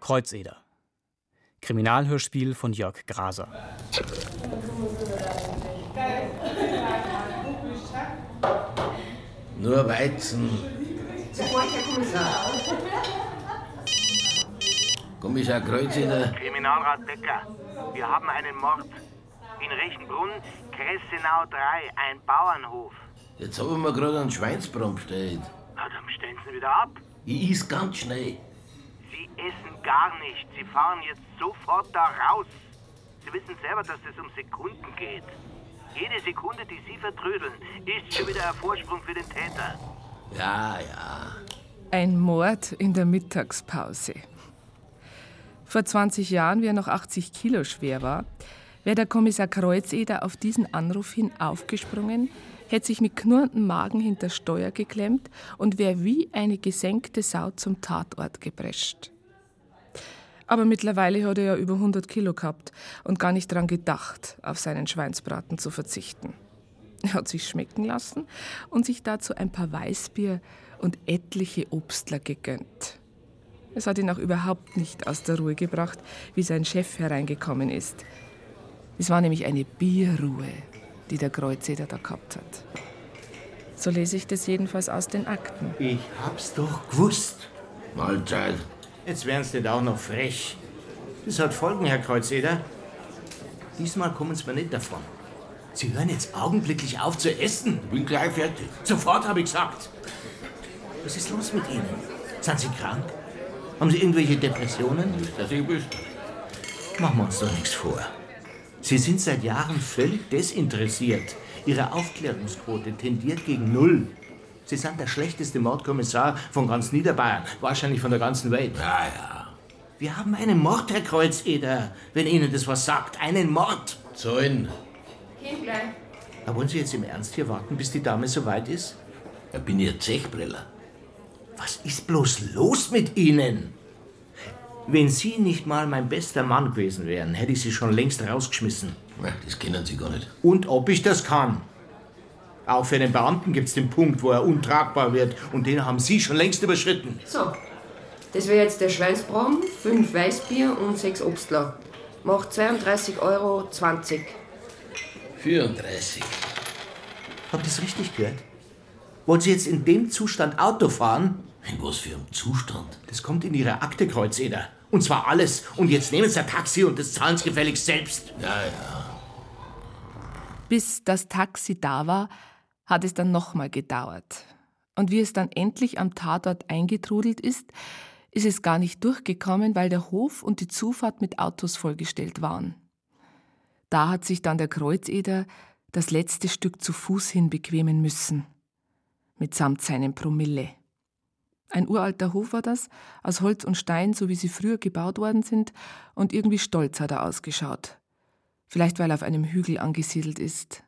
Kreuzeder. Kriminalhörspiel von Jörg Graser. Nur Weizen. Sofort, Herr Kommissar. Kommissar Kreuzeder. Kriminalrat Becker, wir haben einen Mord. In Rechenbrunn, Kressenau 3, ein Bauernhof. Jetzt haben wir gerade einen Schweinsbraten bestellt. Na, dann stellen Sie wieder ab. Ich iss ganz schnell. Sie essen gar nicht. Sie fahren jetzt sofort da raus. Sie wissen selber, dass es um Sekunden geht. Jede Sekunde, die Sie vertrödeln, ist schon wieder ein Vorsprung für den Täter. Ja, ja. Ein Mord in der Mittagspause. Vor 20 Jahren, wie er noch 80 Kilo schwer war, wäre der Kommissar Kreuzeder auf diesen Anruf hin aufgesprungen, hätte sich mit knurrendem Magen hinter Steuer geklemmt und wäre wie eine gesenkte Sau zum Tatort geprescht. Aber mittlerweile hat er ja über 100 Kilo gehabt und gar nicht daran gedacht, auf seinen Schweinsbraten zu verzichten. Er hat sich schmecken lassen und sich dazu ein paar Weißbier und etliche Obstler gegönnt. Es hat ihn auch überhaupt nicht aus der Ruhe gebracht, wie sein Chef hereingekommen ist. Es war nämlich eine Bierruhe, die der Kreuzeder da gehabt hat. So lese ich das jedenfalls aus den Akten. Ich hab's doch gewusst. Mahlzeit. Jetzt wären's nicht auch noch frech. Das hat Folgen, Herr Kreuzeder. Diesmal kommen Sie mir nicht davon. Sie hören jetzt augenblicklich auf zu essen. Ich bin gleich fertig. Sofort, habe ich gesagt. Was ist los mit Ihnen? Sind Sie krank? Haben Sie irgendwelche Depressionen? Nicht, dass ich wüsste. Machen wir uns doch nichts vor. Sie sind seit Jahren völlig desinteressiert. Ihre Aufklärungsquote tendiert gegen 0. Sie sind der schlechteste Mordkommissar von ganz Niederbayern, wahrscheinlich von der ganzen Welt. Ja, ja. Wir haben einen Mord, Herr Kreuzeder, wenn Ihnen das was sagt. Einen Mord. Zahlen. Kindlein. Da wollen Sie jetzt im Ernst hier warten, bis die Dame so weit ist? Da bin ich ein Zechbreller. Was ist bloß los mit Ihnen? Wenn Sie nicht mal mein bester Mann gewesen wären, hätte ich Sie schon längst rausgeschmissen. Na, das kennen Sie gar nicht. Und ob ich das kann. Auch für den Beamten gibt es den Punkt, wo er untragbar wird. Und den haben Sie schon längst überschritten. So, das wäre jetzt der Schweinsbraten, 5 Weißbier und 6 Obstler. Macht 32,20 Euro. 34. Habt ihr das richtig gehört? Wollen Sie jetzt in dem Zustand Auto fahren? In was für einem Zustand? Das kommt in Ihre Akte, Kreuzeder. Und zwar alles. Und jetzt nehmen Sie ein Taxi und das zahlen Sie gefälligst selbst. Ja, ja. Bis das Taxi da war, hat es dann nochmal gedauert. Und wie es dann endlich am Tatort eingetrudelt ist es gar nicht durchgekommen, weil der Hof und die Zufahrt mit Autos vollgestellt waren. Da hat sich dann der Kreuzeder das letzte Stück zu Fuß hin bequemen müssen. Mitsamt seinem Promille. Ein uralter Hof war das, aus Holz und Stein, so wie sie früher gebaut worden sind, und irgendwie stolz hat er ausgeschaut. Vielleicht, weil er auf einem Hügel angesiedelt ist.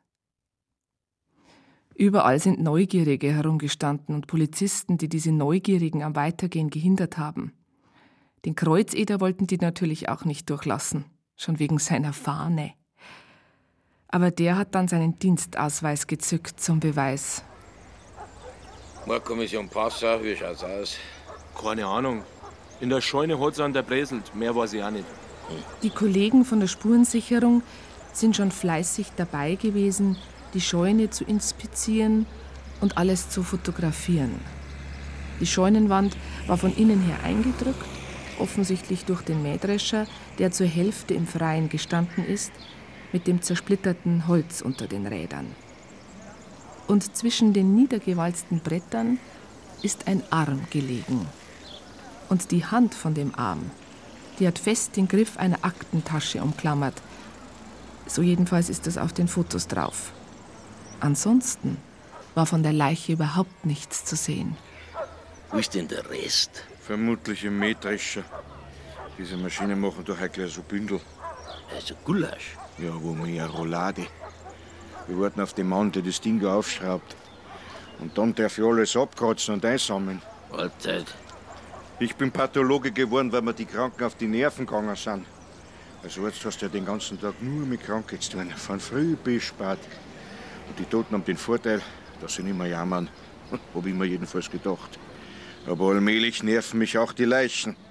Überall sind Neugierige herumgestanden und Polizisten, die diese Neugierigen am Weitergehen gehindert haben. Den Kreuzeder wollten die natürlich auch nicht durchlassen, schon wegen seiner Fahne. Aber der hat dann seinen Dienstausweis gezückt zum Beweis. Mordkommission Passau, wie schaut's aus? Keine Ahnung. In der Scheune hat's an der Bräselt. Mehr weiß ich auch nicht. Die Kollegen von der Spurensicherung sind schon fleißig dabei gewesen, die Scheune zu inspizieren und alles zu fotografieren. Die Scheunenwand war von innen her eingedrückt, offensichtlich durch den Mähdrescher, der zur Hälfte im Freien gestanden ist, mit dem zersplitterten Holz unter den Rädern. Und zwischen den niedergewalzten Brettern ist ein Arm gelegen. Und die Hand von dem Arm, die hat fest den Griff einer Aktentasche umklammert. So jedenfalls ist das auf den Fotos drauf. Ansonsten war von der Leiche überhaupt nichts zu sehen. Wo ist denn der Rest? Vermutlich im Mähdrescher. Diese Maschinen machen doch ein gleich so Bündel. Also Gulasch. Ja, wo man ja Roulade. Wir warten auf den Mann, der das Ding da aufschraubt. Und dann darf ich alles abkratzen und einsammeln. Mahlzeit. Ich bin Pathologe geworden, weil mir die Kranken auf die Nerven gegangen sind. Als Arzt hast du ja den ganzen Tag nur mit Kranken zu tun, von früh bis spät. Und die Toten haben den Vorteil, dass sie nicht mehr jammern. Hab ich mir jedenfalls gedacht. Aber allmählich nerven mich auch die Leichen.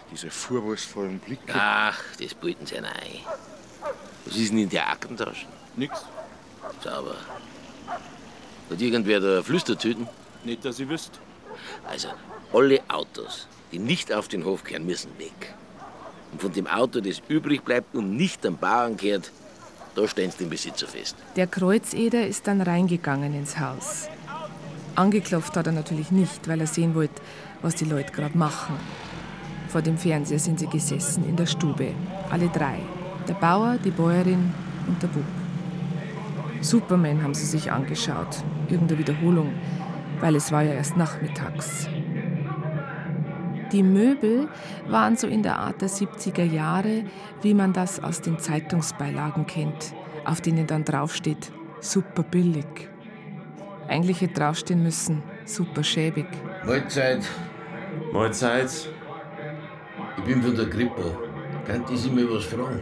Diese vorwurfsvollen Blicke. Ach, das bilden sie ein. Was ist denn in der Aktentasche? Nix. Sauber. Hat irgendwer da Flüstertüten? Nicht, dass ich wüsste. Also, alle Autos, die nicht auf den Hof kehren, müssen weg. Und von dem Auto, das übrig bleibt und nicht am Bauern kehrt, da stehen sie den Besitzer fest. Der Kreuzeder ist dann reingegangen ins Haus. Angeklopft hat er natürlich nicht, weil er sehen wollte, was die Leute gerade machen. Vor dem Fernseher sind sie gesessen in der Stube. Alle drei. Der Bauer, die Bäuerin und der Bub. Superman haben sie sich angeschaut. Irgendeine Wiederholung, weil es war ja erst nachmittags. Die Möbel waren so in der Art der 70er Jahre, wie man das aus den Zeitungsbeilagen kennt, auf denen dann draufsteht, super billig. Eigentlich hätte draufstehen müssen, super schäbig. Mahlzeit. Mahlzeit. Ich bin von der Kripo. Kann die Sie mir was fragen?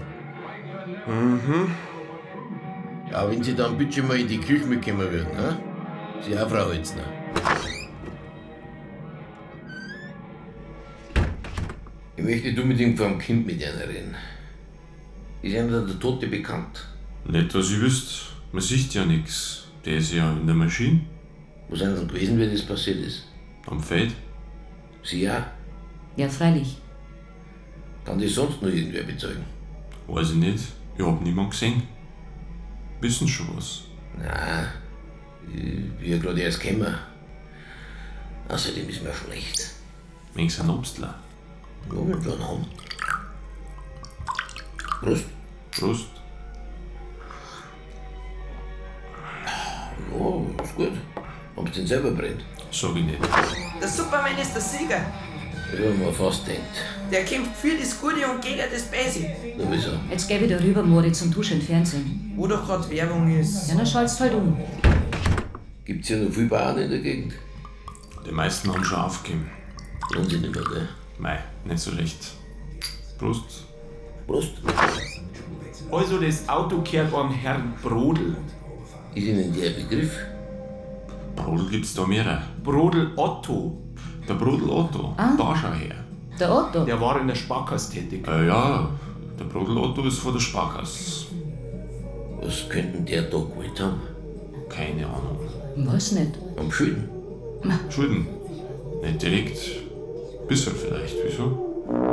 Ja, wenn Sie dann bitte mal in die Küche mitkommen würden, ne? Sie auch, Frau Holzner. Ich möchte unbedingt vor dem Kind mit Ihnen reden. Ist Ihnen der Tote bekannt? Nicht, dass ich wüsste. Man sieht ja nichts. Der ist ja in der Maschine. Wo sind Sie denn gewesen, wie das passiert ist? Am Feld. Sie auch? Ja, freilich. Kann das sonst noch irgendwer bezeugen? Weiß ich nicht. Ich hab niemanden gesehen. Wissen schon was? Nein, ich bin ja gerade erst gekommen. Außerdem ist mir schlecht. Wegen ein Obstler. Ja, wenn wir einen haben. Prost. Prost. Ja, ist gut. Haben Sie den selber brennt? Sag ich nicht. Der Superman ist der Sieger. Ja, man fast denkt. Der kämpft für das Gute und gegen das Böse. Na, wieso? Jetzt geh wieder rüber, Moritz, und tusch im Fernsehen. Wo doch gerade Werbung ist. Ja, dann schalt's halt um. Gibt's ja noch viele Bauern in der Gegend? Die meisten haben schon aufgegeben. Lohnt sich nicht mehr, gell? Mei, nicht so recht. Prost. Prost. Also das Auto gehört an Herrn Brodel. Ist Ihnen der Begriff? Brodel gibt's da mehrere. Brodel Otto. Der Brodel Otto. Da schau her. Der Otto? Der war in der Sparkasse tätig. Ja, der Brodel Otto ist vor der Sparkasse. Was könnten der da gewollt haben? Keine Ahnung. Was nicht? Am Schulden? Schulden? Nicht direkt. Bisschen vielleicht. Wieso?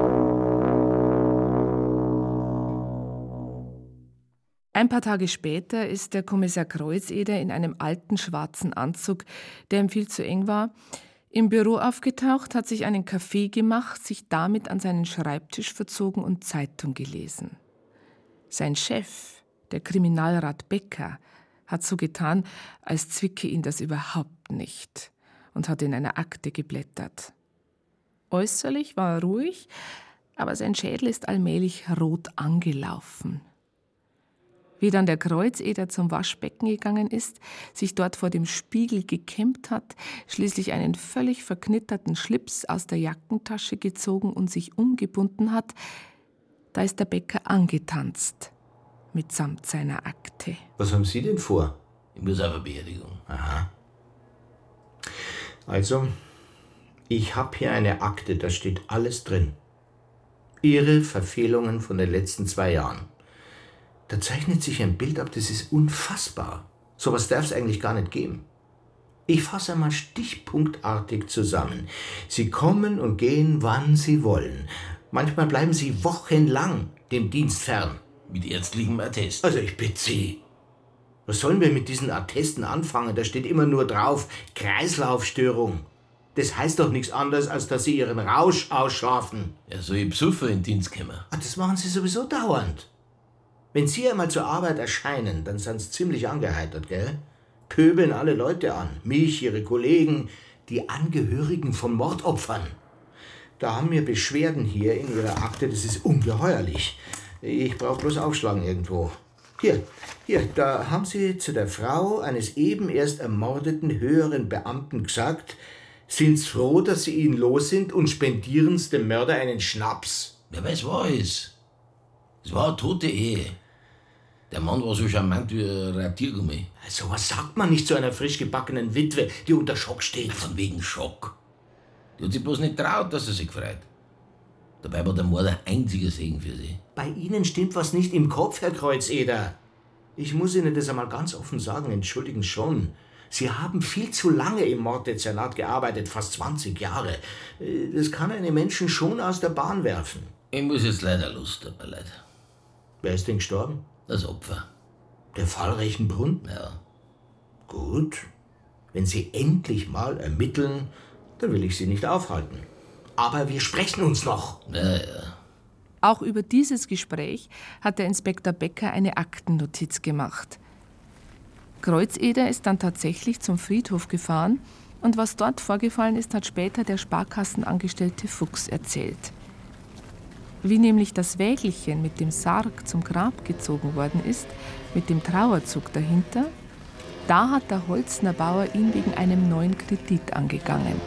Ein paar Tage später ist der Kommissar Kreuzeder in einem alten schwarzen Anzug, der ihm viel zu eng war, im Büro aufgetaucht, hat sich einen Kaffee gemacht, sich damit an seinen Schreibtisch verzogen und Zeitung gelesen. Sein Chef, der Kriminalrat Becker, hat so getan, als zwicke ihn das überhaupt nicht und hat in einer Akte geblättert. Äußerlich war er ruhig, aber sein Schädel ist allmählich rot angelaufen. Wie dann der Kreuzeder zum Waschbecken gegangen ist, sich dort vor dem Spiegel gekämmt hat, schließlich einen völlig verknitterten Schlips aus der Jackentasche gezogen und sich umgebunden hat, da ist der Bäcker angetanzt, mitsamt seiner Akte. Was haben Sie denn vor? Ich muss auf eine Beerdigung. Aha. Also, ich habe hier eine Akte, da steht alles drin. Ihre Verfehlungen von den letzten 2 Jahren. Da zeichnet sich ein Bild ab, das ist unfassbar. So was darf es eigentlich gar nicht geben. Ich fasse einmal stichpunktartig zusammen. Sie kommen und gehen, wann Sie wollen. Manchmal bleiben Sie wochenlang dem Dienst fern. Mit ärztlichem Attest. Also ich bitte Sie. Was sollen wir mit diesen Attesten anfangen? Da steht immer nur drauf, Kreislaufstörung. Das heißt doch nichts anderes, als dass Sie Ihren Rausch ausschlafen. Ja, so ich Psuffer in den Dienst kommen. Das machen Sie sowieso dauernd. Wenn Sie einmal zur Arbeit erscheinen, dann sind Sie ziemlich angeheitert, gell? Pöbeln alle Leute an. Mich, Ihre Kollegen, die Angehörigen von Mordopfern. Da haben wir Beschwerden hier in Ihrer Akte, das ist ungeheuerlich. Ich brauche bloß aufschlagen irgendwo. Hier, da haben Sie zu der Frau eines eben erst ermordeten höheren Beamten gesagt, sind Sie froh, dass Sie ihn los sind und spendieren Sie dem Mörder einen Schnaps. Wer weiß, was ist. Es war eine tote Ehe. Der Mann war so charmant wie ein Radiergummi. So was sagt man nicht zu einer frisch gebackenen Witwe, die unter Schock steht. Von wegen Schock. Die hat sich bloß nicht traut, dass er sich freut. Dabei war der Mord ein einziger Segen für Sie. Bei Ihnen stimmt was nicht im Kopf, Herr Kreuzeder. Ich muss Ihnen das einmal ganz offen sagen, entschuldigen schon. Sie haben viel zu lange im Morddezernat gearbeitet, fast 20 Jahre. Das kann einen Menschen schon aus der Bahn werfen. Ich muss jetzt leider los, tut mir leid. Wer ist denn gestorben? Das Opfer. Der Fall Reichenbrunn? Ja. Gut. Wenn Sie endlich mal ermitteln, dann will ich Sie nicht aufhalten. Aber wir sprechen uns noch. Ja. Auch über dieses Gespräch hat der Inspektor Becker eine Aktennotiz gemacht. Kreuzeder ist dann tatsächlich zum Friedhof gefahren und was dort vorgefallen ist, hat später der Sparkassenangestellte Fuchs erzählt. Wie nämlich das Wägelchen mit dem Sarg zum Grab gezogen worden ist, mit dem Trauerzug dahinter, da hat der Holzner Bauer ihn wegen einem neuen Kredit angegangen.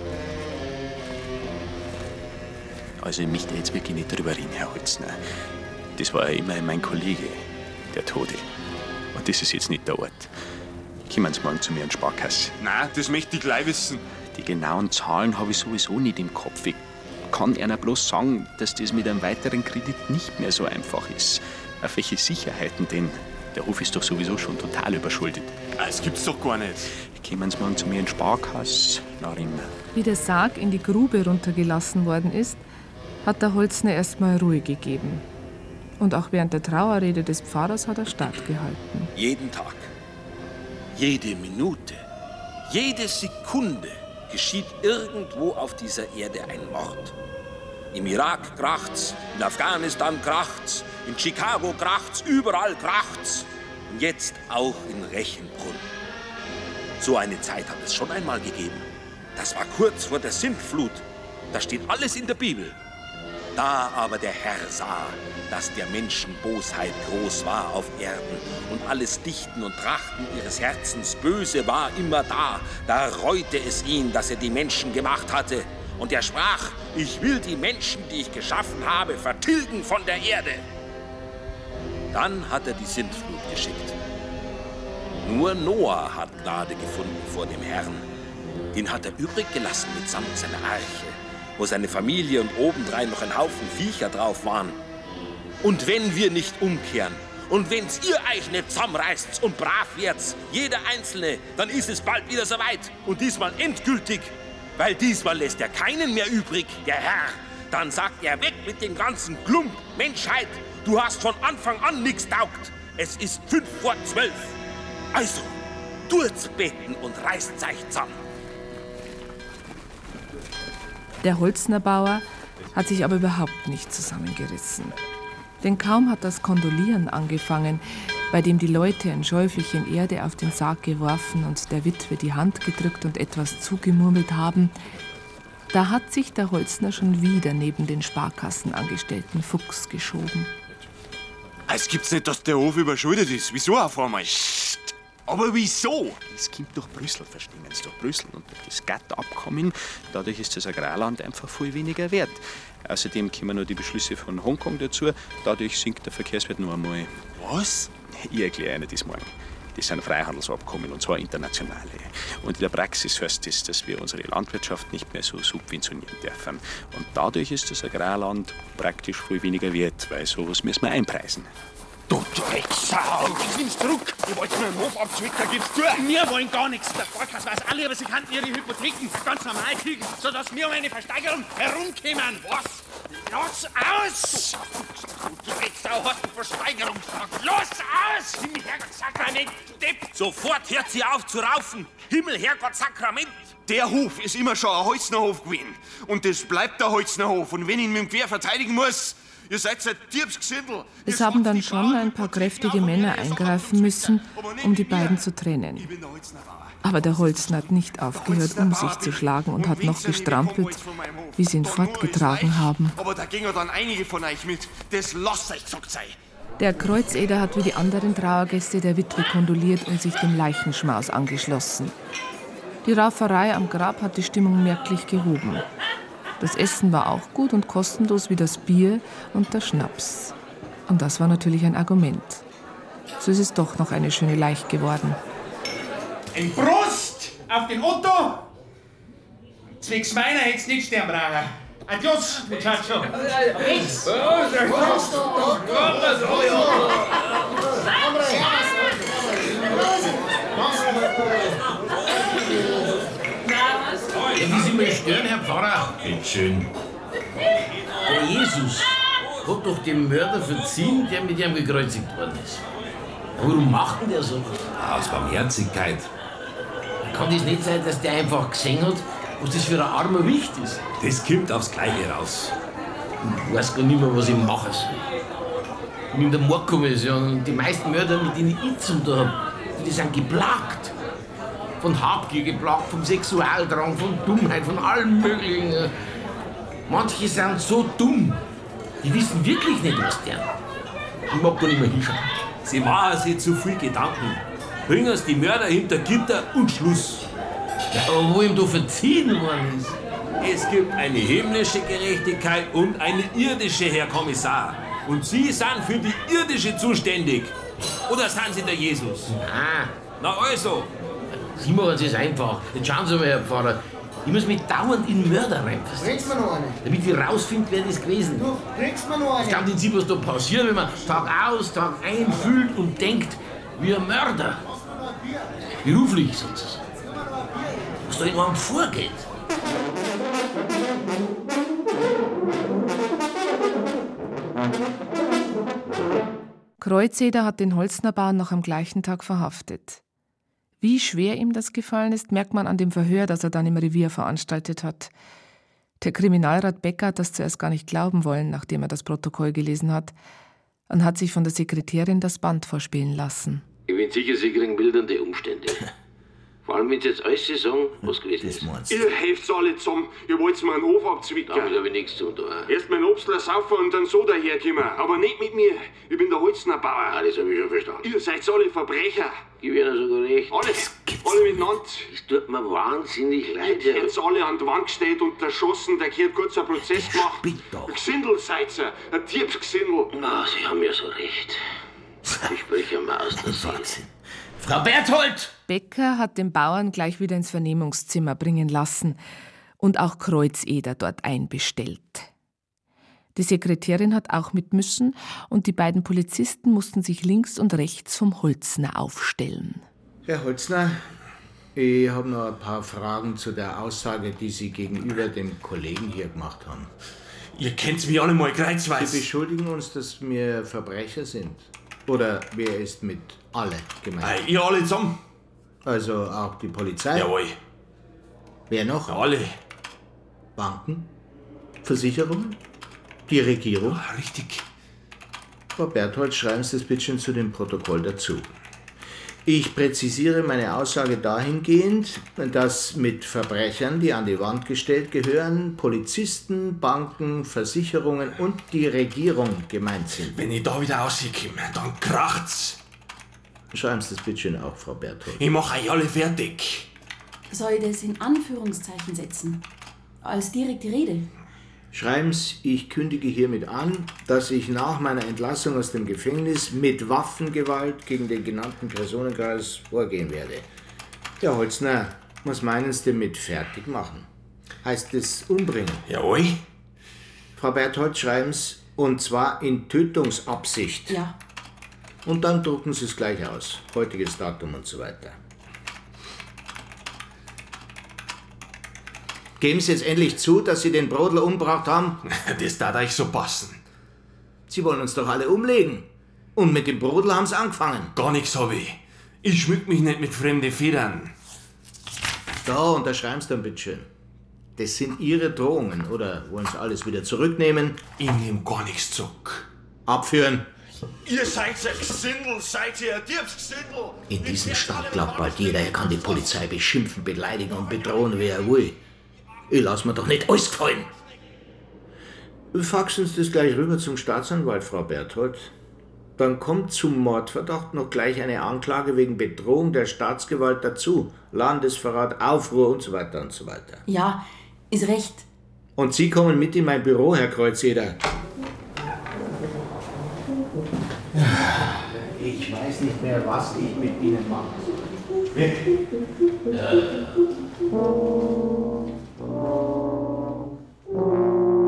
Also ich möchte jetzt wirklich nicht drüber reden, Herr Holzner. Das war ja immerhin mein Kollege, der Tote. Und das ist jetzt nicht der Ort. Kommen Sie morgen zu mir in die Sparkasse. Nein, das möchte ich gleich wissen. Die genauen Zahlen habe ich sowieso nicht im Kopf. Ich kann Ihnen bloß sagen, dass das mit einem weiteren Kredit nicht mehr so einfach ist. Auf welche Sicherheiten denn? Der Hof ist doch sowieso schon total überschuldet. Das gibt's doch gar nicht. Kommen Sie morgen zu mir in die Sparkasse, nach ihm. Wie der Sarg in die Grube runtergelassen worden ist, hat der Holzner erstmal Ruhe gegeben. Und auch während der Trauerrede des Pfarrers hat er stattgehalten. Jeden Tag, jede Minute, jede Sekunde geschieht irgendwo auf dieser Erde ein Mord. Im Irak kracht's, in Afghanistan kracht's, in Chicago kracht's, überall kracht's. Und jetzt auch in Reichenbrunn. So eine Zeit hat es schon einmal gegeben. Das war kurz vor der Sintflut. Da steht alles in der Bibel. Da aber der Herr sah, dass der Menschen Bosheit groß war auf Erden und alles Dichten und Trachten ihres Herzens böse war immer da, da reute es ihn, dass er die Menschen gemacht hatte. Und er sprach, ich will die Menschen, die ich geschaffen habe, vertilgen von der Erde. Dann hat er die Sintflut geschickt. Nur Noah hat Gnade gefunden vor dem Herrn. Den hat er übrig gelassen mitsamt seiner Arche, wo seine Familie und obendrein noch ein Haufen Viecher drauf waren. Und wenn wir nicht umkehren und wenn's ihr euch nicht zusammenreißt und brav werdet, jeder Einzelne, dann ist es bald wieder soweit. Und diesmal endgültig, weil diesmal lässt er keinen mehr übrig, der Herr. Dann sagt er, weg mit dem ganzen Klump, Menschheit, du hast von Anfang an nichts taugt. Es ist 11:55. Also, tut's beten und reißt euch zusammen. Der Holzner Bauer hat sich aber überhaupt nicht zusammengerissen. Denn kaum hat das Kondolieren angefangen, bei dem die Leute ein Schäufelchen Erde auf den Sarg geworfen und der Witwe die Hand gedrückt und etwas zugemurmelt haben, da hat sich der Holzner schon wieder neben den Sparkassenangestellten Fuchs geschoben. Es gibt's nicht, dass der Hof überschuldet ist. Wieso auf einmal? Aber wieso? Es kommt durch Brüssel, verstehen Sie, durch Brüssel und durch das GATT-Abkommen. Dadurch ist das Agrarland einfach viel weniger wert. Außerdem kommen noch die Beschlüsse von Hongkong dazu. Dadurch sinkt der Verkehrswert nur einmal. Was? Ich erkläre Ihnen das morgen. Das sind Freihandelsabkommen, und zwar internationale. Und in der Praxis heißt das, dass wir unsere Landwirtschaft nicht mehr so subventionieren dürfen. Und dadurch ist das Agrarland praktisch viel weniger wert, weil sowas müssen wir einpreisen. Du Drecksau! Ich nimm's zurück! Ihr wollt mir einen Hof abzwicken, da gibt's zu! Wir wollen gar nichts. Der Sparkasse weiß alle, aber sie könnten ihre Hypotheken ganz normal kriegen, sodass wir um eine Versteigerung herumkommen. Was? Los aus! Du Drecksau hast eine Versteigerung gesagt. Los aus! Himmel, Herrgott, Sakrament, Depp! Sofort hört sie auf zu raufen! Himmel, Herrgott, Sakrament! Der Hof ist immer schon ein Holznerhof gewesen. Und das bleibt der Holznerhof. Und wenn ich ihn mit dem Gewehr verteidigen muss, ihr seid ein Diebsgesindel. Es haben dann schon ein paar kräftige Männer eingreifen müssen, um die beiden zu trennen. Aber der Holzner hat nicht aufgehört, um sich zu schlagen und hat noch gestrampelt, wie sie ihn fortgetragen haben. Aber da gingen dann einige von euch mit. Das lasst euch gesagt sein. Der Kreuzeder hat wie die anderen Trauergäste der Witwe kondoliert und sich dem Leichenschmaus angeschlossen. Die Rauferei am Grab hat die Stimmung merklich gehoben. Das Essen war auch gut und kostenlos wie das Bier und der Schnaps. Und das war natürlich ein Argument. So ist es doch noch eine schöne Leiche geworden. Ein Prost auf den Otto! Zwecks meiner hätt's nicht sterben brauchen. Adios, Muchacho. Rechts. Wie Sie mich stören, Herr Pfarrer? Bitteschön. Der Jesus hat doch dem Mörder verziehen, der mit ihm gekreuzigt worden ist. Warum macht denn der so? Aus Barmherzigkeit. Kann das nicht sein, dass der einfach gesehen hat, was das für ein armer Wicht ist? Das kommt aufs Gleiche raus. Ich weiß gar nicht mehr, was ich machen soll. Ich bin in der Mordkommission und die meisten Mörder, mit denen ich zu tun habe, die sind geplagt. Von Habgier geplagt, vom Sexualdrang, von Dummheit, von allem Möglichen. Manche sind so dumm, die wissen wirklich nicht, was der. Ich mag gar nicht mehr hinschauen. Sie machen sich zu viel Gedanken. Bringen Sie die Mörder hinter Gitter und Schluss. Ja, aber wo ihm da verziehen worden ist. Es gibt eine himmlische Gerechtigkeit und eine irdische, Herr Kommissar. Und Sie sind für die irdische zuständig. Oder sind Sie der Jesus? Nein. Na also. Sie machen es einfach. Jetzt schauen Sie mal, Herr Pfarrer. Ich muss mich dauernd in Mörder reinversetzen. Bringst mir noch eine? Damit ich rausfinde, wer das gewesen ist. Du, bringst mir noch eine? Glauben Sie, was da passiert, wenn man Tag aus, Tag ein fühlt und denkt wie ein Mörder? Beruflich sozusagen. Was da in einem vorgeht. Kreuzeder hat den Holznerbauern noch am gleichen Tag verhaftet. Wie schwer ihm das gefallen ist, merkt man an dem Verhör, das er dann im Revier veranstaltet hat. Der Kriminalrat Becker hat das zuerst gar nicht glauben wollen, nachdem er das Protokoll gelesen hat, und hat sich von der Sekretärin das Band vorspielen lassen. Ich bin sicher, Sie kriegen mildernde Umstände. Vor allem, wenn Sie jetzt alles sagen, was gewesen ist. Ihr helft's alle zusammen. Ihr wollt's mir einen Hof abzwicken. Damit hab ich nichts zu tun. Erst mein Obstler saufen und dann so daherkommen. Aber nicht mit mir. Ich bin der Holznerbauer. Ah, das hab ich schon verstanden. Ihr seid alle Verbrecher. Ich werde sogar recht. Alle miteinander. Das tut mir wahnsinnig leid. Ihr hätt's alle an die Wand gestellt und erschossen. Da gehört kurz ein Prozess gemacht. Ein Gesindel seid ihr. Ein Diebsgesindel. Na, Sie haben ja so recht. Ich spreche mal aus der Seele. Frau Berthold! Becker hat den Bauern gleich wieder ins Vernehmungszimmer bringen lassen und auch Kreuzeder dort einbestellt. Die Sekretärin hat auch mit müssen und die beiden Polizisten mussten sich links und rechts vom Holzner aufstellen. Herr Holzner, ich habe noch ein paar Fragen zu der Aussage, die Sie gegenüber dem Kollegen hier gemacht haben. Ihr kennt mich alle mal kreuzweise. Sie beschuldigen uns, dass wir Verbrecher sind. Oder wer ist mit alle gemeint? Ihr alle zusammen. Also auch die Polizei? Jawohl. Wer noch? Alle. Banken? Versicherungen? Die Regierung? Ja, richtig. Frau Berthold, schreiben Sie das bitte zu dem Protokoll dazu. Ich präzisiere meine Aussage dahingehend, dass mit Verbrechern, die an die Wand gestellt gehören, Polizisten, Banken, Versicherungen und die Regierung gemeint sind. Wenn ich da wieder rauskomme, dann kracht's. Schreiben Sie das bitte auch, Frau Berthold. Ich mache euch alle fertig. Soll ich das in Anführungszeichen setzen? Als direkte Rede? Schreiben Sie, ich kündige hiermit an, dass ich nach meiner Entlassung aus dem Gefängnis mit Waffengewalt gegen den genannten Personenkreis vorgehen werde. Herr Holzner, was meinen Sie denn mit fertig machen? Heißt es umbringen? Jawohl. Frau Berthold, schreiben Sie, und zwar in Tötungsabsicht. Ja. Und dann drucken Sie es gleich aus. Heutiges Datum und so weiter. Geben Sie jetzt endlich zu, dass Sie den Brodler umgebracht haben? Das darf euch so passen. Sie wollen uns doch alle umlegen. Und mit dem Brodler haben Sie angefangen. Gar nichts hab ich. Ich schmück mich nicht mit fremden Federn. Da, unterschreiben Sie dann bitteschön. Das sind Ihre Drohungen. Oder wollen Sie alles wieder zurücknehmen? Ich nehm gar nichts zurück. Abführen. Ihr seid ein Gesindel, seid ihr ein Diebsgesindel. In diesem Staat glaubt bald jeder, er kann die Polizei beschimpfen, beleidigen und bedrohen, wie er will. Ich lass mir doch nicht alles gefallen. Faxen Sie das gleich rüber zum Staatsanwalt, Frau Berthold. Dann kommt zum Mordverdacht noch gleich eine Anklage wegen Bedrohung der Staatsgewalt dazu. Landesverrat, Aufruhr und so weiter und so weiter. Ja, ist recht. Und Sie kommen mit in mein Büro, Herr Kreuzeder. Ich weiß nicht mehr, was ich mit Ihnen mache. Ja.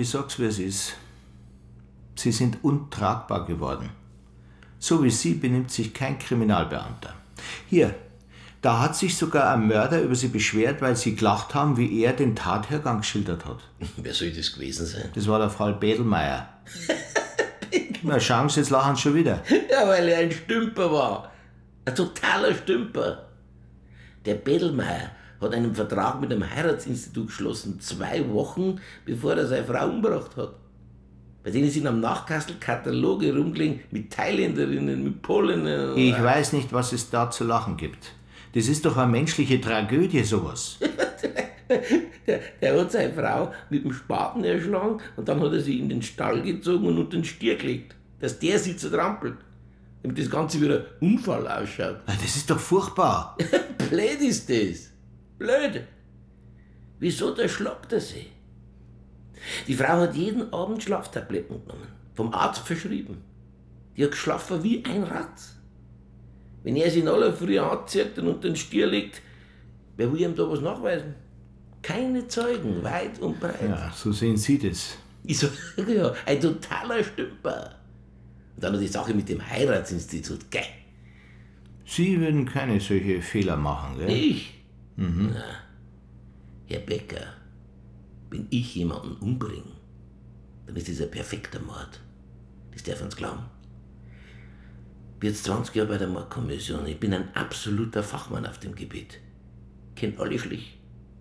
Ich sag's, wie es ist. Sie sind untragbar geworden. So wie Sie benimmt sich kein Kriminalbeamter. Hier, da hat sich sogar ein Mörder über Sie beschwert, weil Sie gelacht haben, wie er den Tathergang geschildert hat. Wer soll das gewesen sein? Das war der Fall Bedelmeier. Na, schauen Sie, jetzt lachen Sie schon wieder. Ja, weil er ein Stümper war. Ein totaler Stümper. Der Bedelmeier hat einen Vertrag mit einem Heiratsinstitut geschlossen, 2 Wochen, bevor er seine Frau umgebracht hat. Bei denen sind am Nachkastel Kataloge rumgelegen mit Thailänderinnen, mit Polinnen. Ich weiß nicht, was es da zu lachen gibt. Das ist doch eine menschliche Tragödie, sowas. Der hat seine Frau mit dem Spaten erschlagen und dann hat er sie in den Stall gezogen und unter den Stier gelegt, dass der sie zertrampelt. Damit das Ganze wie ein Unfall ausschaut. Das ist doch furchtbar. Blöd ist das. Blöd. Wieso, da schlagt er sie? Die Frau hat jeden Abend Schlaftabletten genommen, vom Arzt verschrieben. Die hat geschlafen wie ein Rad. Wenn er sie in aller Früh anzieht und unter den Stier legt, wer will ihm da was nachweisen? Keine Zeugen, weit und breit. Ja, so sehen Sie das. Ich sag ja, ein totaler Stümper. Und dann noch die Sache mit dem Heiratsinstitut, gell? Sie würden keine solche Fehler machen, gell? Ich? Mhm. Na, Herr Becker, wenn ich jemanden umbringe, dann ist das ein perfekter Mord. Das darf uns glauben. Ich bin jetzt 20 Jahre bei der Mordkommission. Ich bin ein absoluter Fachmann auf dem Gebiet. Kennt alle Schlich.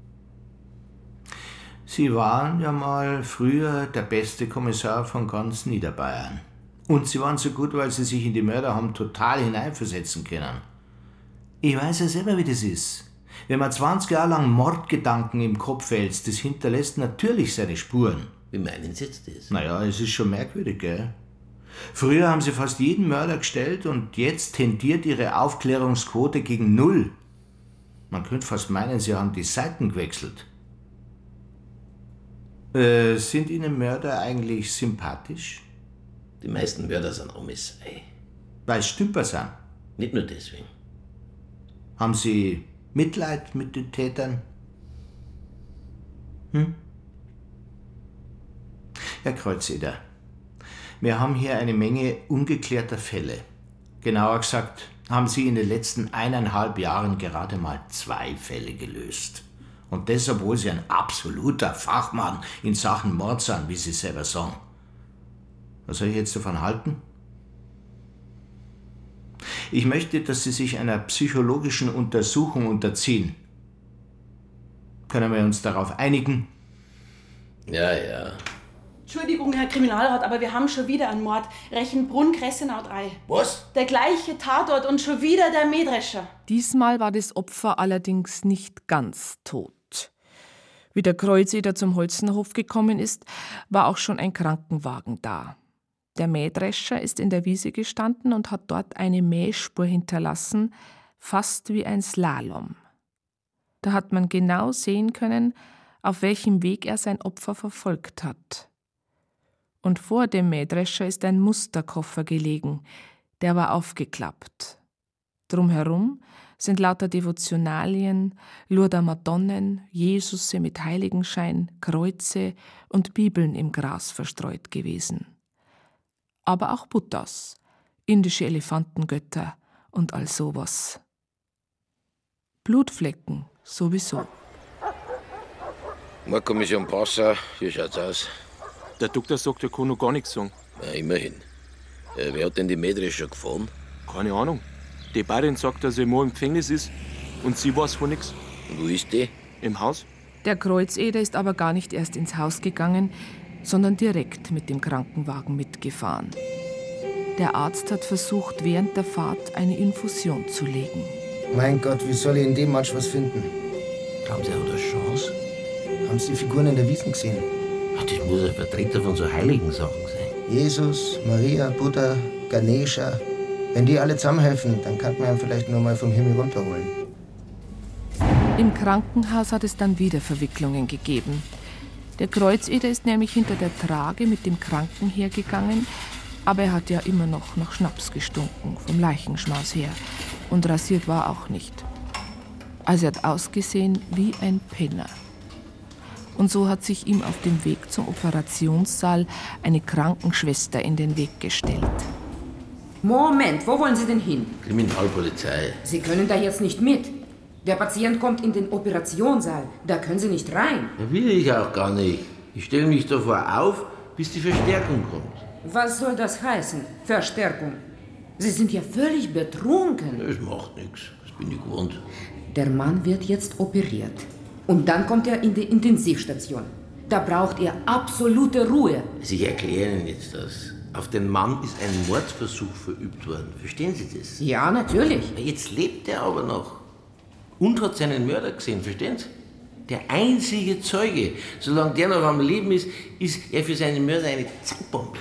Sie waren ja mal früher der beste Kommissar von ganz Niederbayern. Und Sie waren so gut, weil Sie sich in die Mörder haben total hineinversetzen können. Ich weiß ja selber, wie das ist. Wenn man 20 Jahre lang Mordgedanken im Kopf wälzt, das hinterlässt natürlich seine Spuren. Wie meinen Sie jetzt das? Naja, es ist schon merkwürdig, gell? Früher haben Sie fast jeden Mörder gestellt und jetzt tendiert Ihre Aufklärungsquote gegen 0. Man könnte fast meinen, Sie haben die Seiten gewechselt. Sind Ihnen Mörder eigentlich sympathisch? Die meisten Mörder sind Amis, ey. Weil Stümper sind? Nicht nur deswegen. Haben Sie Mitleid mit den Tätern? Herr Kreuzeder, wir haben hier eine Menge ungeklärter Fälle. Genauer gesagt, haben Sie in den letzten 1,5 Jahren gerade mal 2 Fälle gelöst. Und das, obwohl Sie ein absoluter Fachmann in Sachen Mord sind, wie Sie selber sagen. Was soll ich jetzt davon halten? Ich möchte, dass Sie sich einer psychologischen Untersuchung unterziehen. Können wir uns darauf einigen? Ja, ja. Entschuldigung, Herr Kriminalrat, aber wir haben schon wieder einen Mord. Rechenbrunn, Gressenau 3. Was? Der gleiche Tatort und schon wieder der Mähdrescher. Diesmal war das Opfer allerdings nicht ganz tot. Wie der Kreuzeder zum Holzenhof gekommen ist, war auch schon ein Krankenwagen da. Der Mähdrescher ist in der Wiese gestanden und hat dort eine Mähspur hinterlassen, fast wie ein Slalom. Da hat man genau sehen können, auf welchem Weg er sein Opfer verfolgt hat. Und vor dem Mähdrescher ist ein Musterkoffer gelegen, der war aufgeklappt. Drumherum sind lauter Devotionalien, Lourder Madonnen, Jesusse mit Heiligenschein, Kreuze und Bibeln im Gras verstreut gewesen. Aber auch Buddhas, indische Elefantengötter und all sowas. Blutflecken sowieso. Mordkommission Passau, wie schaut's aus? Der Doktor sagt, er kann noch gar nichts sagen. Na, immerhin. Wer hat denn die Mähdrescher gefahren? Keine Ahnung. Die Bayerin sagt, dass er immer im Gefängnis ist und sie weiß von nichts. Wo ist die? Im Haus. Der Kreuzeder ist aber gar nicht erst ins Haus gegangen, sondern direkt mit dem Krankenwagen mitgefahren. Der Arzt hat versucht, während der Fahrt eine Infusion zu legen. Mein Gott, wie soll ich in dem Matsch was finden? Glauben Sie, er hat eine Chance? Haben Sie die Figuren in der Wiesn gesehen? Ach, das muss ein Vertreter von so heiligen Sachen sein. Jesus, Maria, Buddha, Ganesha. Wenn die alle zusammenhelfen, dann kann man ihn vielleicht nur mal vom Himmel runterholen. Im Krankenhaus hat es dann wieder Verwicklungen gegeben. Der Kreuzeder ist nämlich hinter der Trage mit dem Kranken hergegangen, aber er hat ja immer noch nach Schnaps gestunken, vom Leichenschmaus her. Und rasiert war auch nicht. Also er hat ausgesehen wie ein Penner. Und so hat sich ihm auf dem Weg zum Operationssaal eine Krankenschwester in den Weg gestellt. Moment, wo wollen Sie denn hin? Kriminalpolizei. Sie können da jetzt nicht mit. Der Patient kommt in den Operationssaal. Da können Sie nicht rein. Da will ich auch gar nicht. Ich stelle mich davor auf, bis die Verstärkung kommt. Was soll das heißen? Verstärkung? Sie sind ja völlig betrunken. Das macht nichts. Das bin ich gewohnt. Der Mann wird jetzt operiert. Und dann kommt er in die Intensivstation. Da braucht er absolute Ruhe. Sie erklären Ihnen jetzt das. Auf den Mann ist ein Mordversuch verübt worden. Verstehen Sie das? Ja, natürlich. Jetzt lebt er aber noch. Und hat seinen Mörder gesehen, verstehen Sie? Der einzige Zeuge. Solange der noch am Leben ist, ist er für seinen Mörder eine Zeitbombe.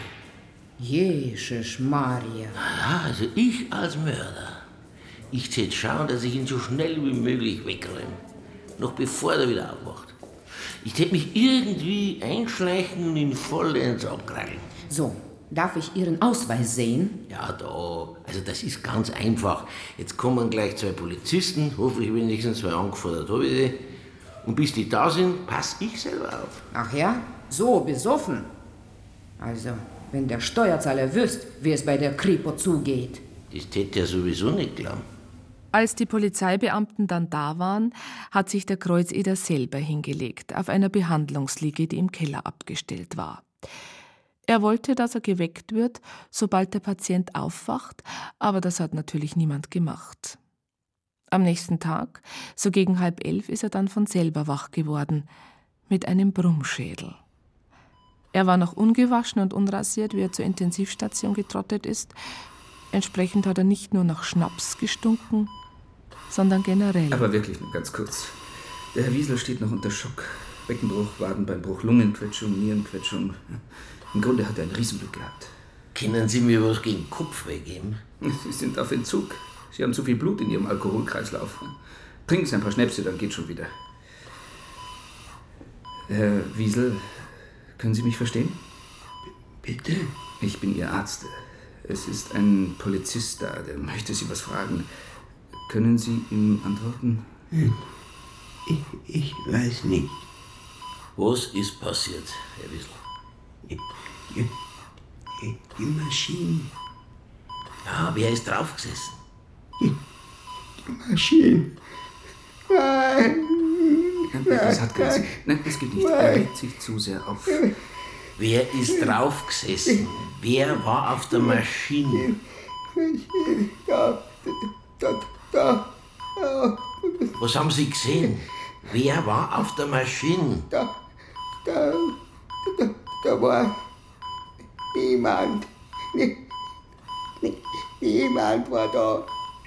Jesus Maria. Ja, also ich als Mörder. Ich täte schauen, dass ich ihn so schnell wie möglich wegräume. Noch bevor er wieder aufwacht. Ich täte mich irgendwie einschleichen und ihn vollends abkrallen. So, darf ich Ihren Ausweis sehen? Ja, da. Also das ist ganz einfach. Jetzt kommen gleich 2 Polizisten, hoffentlich wenigstens 2 angefordert habe ich die. Und bis die da sind, pass ich selber auf. Ach ja? So besoffen? Also, wenn der Steuerzahler wüsste, wie es bei der Kripo zugeht. Das täte er sowieso nicht glauben. Als die Polizeibeamten dann da waren, hat sich der Kreuzeder selber hingelegt, auf einer Behandlungsliege, die im Keller abgestellt war. Er wollte, dass er geweckt wird, sobald der Patient aufwacht, aber das hat natürlich niemand gemacht. Am nächsten Tag, so gegen 10:30, ist er dann von selber wach geworden, mit einem Brummschädel. Er war noch ungewaschen und unrasiert, wie er zur Intensivstation getrottet ist. Entsprechend hat er nicht nur nach Schnaps gestunken, sondern generell. Aber wirklich nur ganz kurz. Der Herr Wiesel steht noch unter Schock. Beckenbruch, Wadenbeinbruch, Lungenquetschung, Nierenquetschung. Im Grunde hat er ein Riesenglück gehabt. Können Sie mir was gegen Kopfweh geben? Sie sind auf Entzug. Sie haben zu viel Blut in Ihrem Alkoholkreislauf. Trinken Sie ein paar Schnäpse, dann geht's schon wieder. Herr Wiesel, können Sie mich verstehen? Bitte? Ich bin Ihr Arzt. Es ist ein Polizist da, der möchte Sie was fragen. Können Sie ihm antworten? Ich weiß nicht. Was ist passiert, Herr Wiesel? Die Maschine. Ja, wer ist draufgesessen? Die Maschine. Nein. Das hat Grenzen. Nein, das geht nicht. Er regt sich zu sehr auf. Wer ist draufgesessen? Wer war auf der Maschine? Da. Was haben Sie gesehen? Wer war auf der Maschine? Da war niemand. Niemand war da.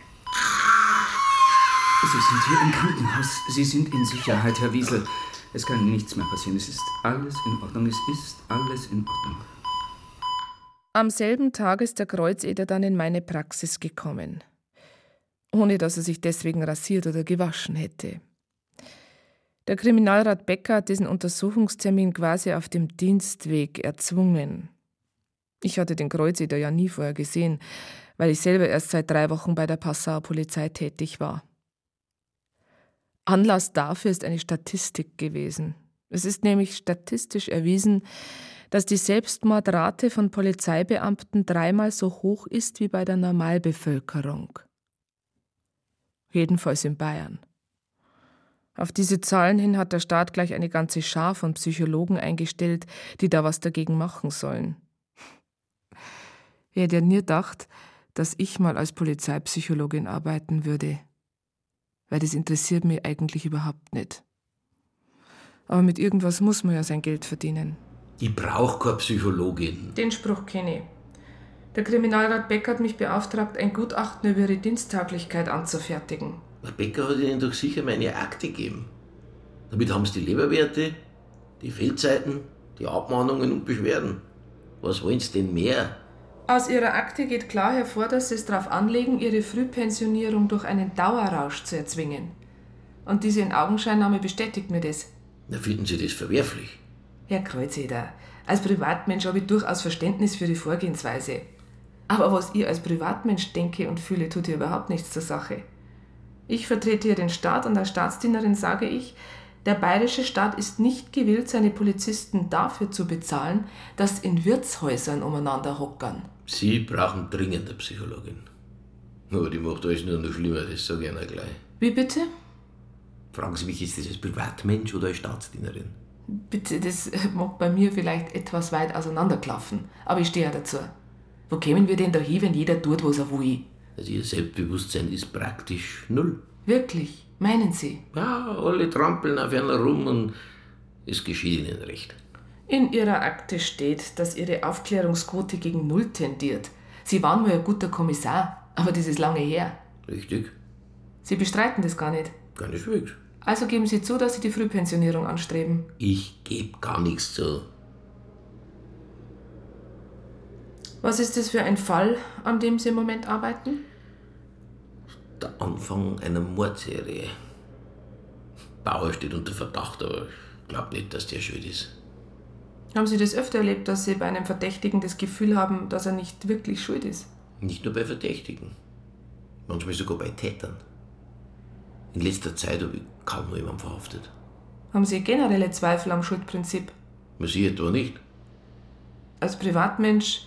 Sie sind hier im Krankenhaus. Sie sind in Sicherheit, Herr Wiesel. Es kann nichts mehr passieren. Es ist alles in Ordnung. Es ist alles in Ordnung. Am selben Tag ist der Kreuzeder dann in meine Praxis gekommen. Ohne dass er sich deswegen rasiert oder gewaschen hätte. Der Kriminalrat Becker hat diesen Untersuchungstermin quasi auf dem Dienstweg erzwungen. Ich hatte den Kreuzeder ja nie vorher gesehen, weil ich selber erst seit 3 Wochen bei der Passauer Polizei tätig war. Anlass dafür ist eine Statistik gewesen. Es ist nämlich statistisch erwiesen, dass die Selbstmordrate von Polizeibeamten 3-mal so hoch ist wie bei der Normalbevölkerung. Jedenfalls in Bayern. Auf diese Zahlen hin hat der Staat gleich eine ganze Schar von Psychologen eingestellt, die da was dagegen machen sollen. Wer hätte ja nie gedacht, dass ich mal als Polizeipsychologin arbeiten würde. Weil das interessiert mich eigentlich überhaupt nicht. Aber mit irgendwas muss man ja sein Geld verdienen. Ich brauche keine Psychologin. Den Spruch kenne ich. Der Kriminalrat Becker hat mich beauftragt, ein Gutachten über ihre Diensttauglichkeit anzufertigen. Der Becker hat Ihnen doch sicher meine Akte gegeben. Damit haben Sie die Leberwerte, die Fehlzeiten, die Abmahnungen und Beschwerden. Was wollen Sie denn mehr? Aus Ihrer Akte geht klar hervor, dass Sie es darauf anlegen, Ihre Frühpensionierung durch einen Dauerrausch zu erzwingen. Und diese Inaugenscheinnahme bestätigt mir das. Na, finden Sie das verwerflich? Herr Kreuzeder, als Privatmensch habe ich durchaus Verständnis für die Vorgehensweise. Aber was ich als Privatmensch denke und fühle, tut hier überhaupt nichts zur Sache. Ich vertrete hier den Staat und als Staatsdienerin sage ich, Der bayerische Staat ist nicht gewillt, seine Polizisten dafür zu bezahlen, dass in Wirtshäusern umeinander hockern. Sie brauchen dringend eine Psychologin. Aber die macht alles nur noch schlimmer, das sage ich Ihnen gleich. Wie bitte? Fragen Sie mich, ist das als Privatmensch oder als Staatsdienerin? Bitte, das mag bei mir vielleicht etwas weit auseinanderklaffen, aber ich stehe ja dazu. Wo kämen wir denn da hin, wenn jeder tut, was er will? Also Ihr Selbstbewusstsein ist praktisch null. Wirklich? Meinen Sie? Ja, alle trampeln auf einer rum und es geschieht Ihnen recht. In Ihrer Akte steht, dass Ihre Aufklärungsquote gegen 0 tendiert. Sie waren mal ein guter Kommissar, aber das ist lange her. Richtig. Sie bestreiten das gar nicht? Keineswegs. Also geben Sie zu, dass Sie die Frühpensionierung anstreben. Ich gebe gar nichts zu. Was ist das für ein Fall, an dem Sie im Moment arbeiten? Der Anfang einer Mordserie. Bauer steht unter Verdacht, aber ich glaube nicht, dass der schuld ist. Haben Sie das öfter erlebt, dass Sie bei einem Verdächtigen das Gefühl haben, dass er nicht wirklich schuld ist? Nicht nur bei Verdächtigen. Manchmal sogar bei Tätern. In letzter Zeit habe ich kaum noch jemanden verhaftet. Haben Sie generelle Zweifel am Schuldprinzip? Sie etwa nicht. Als Privatmensch...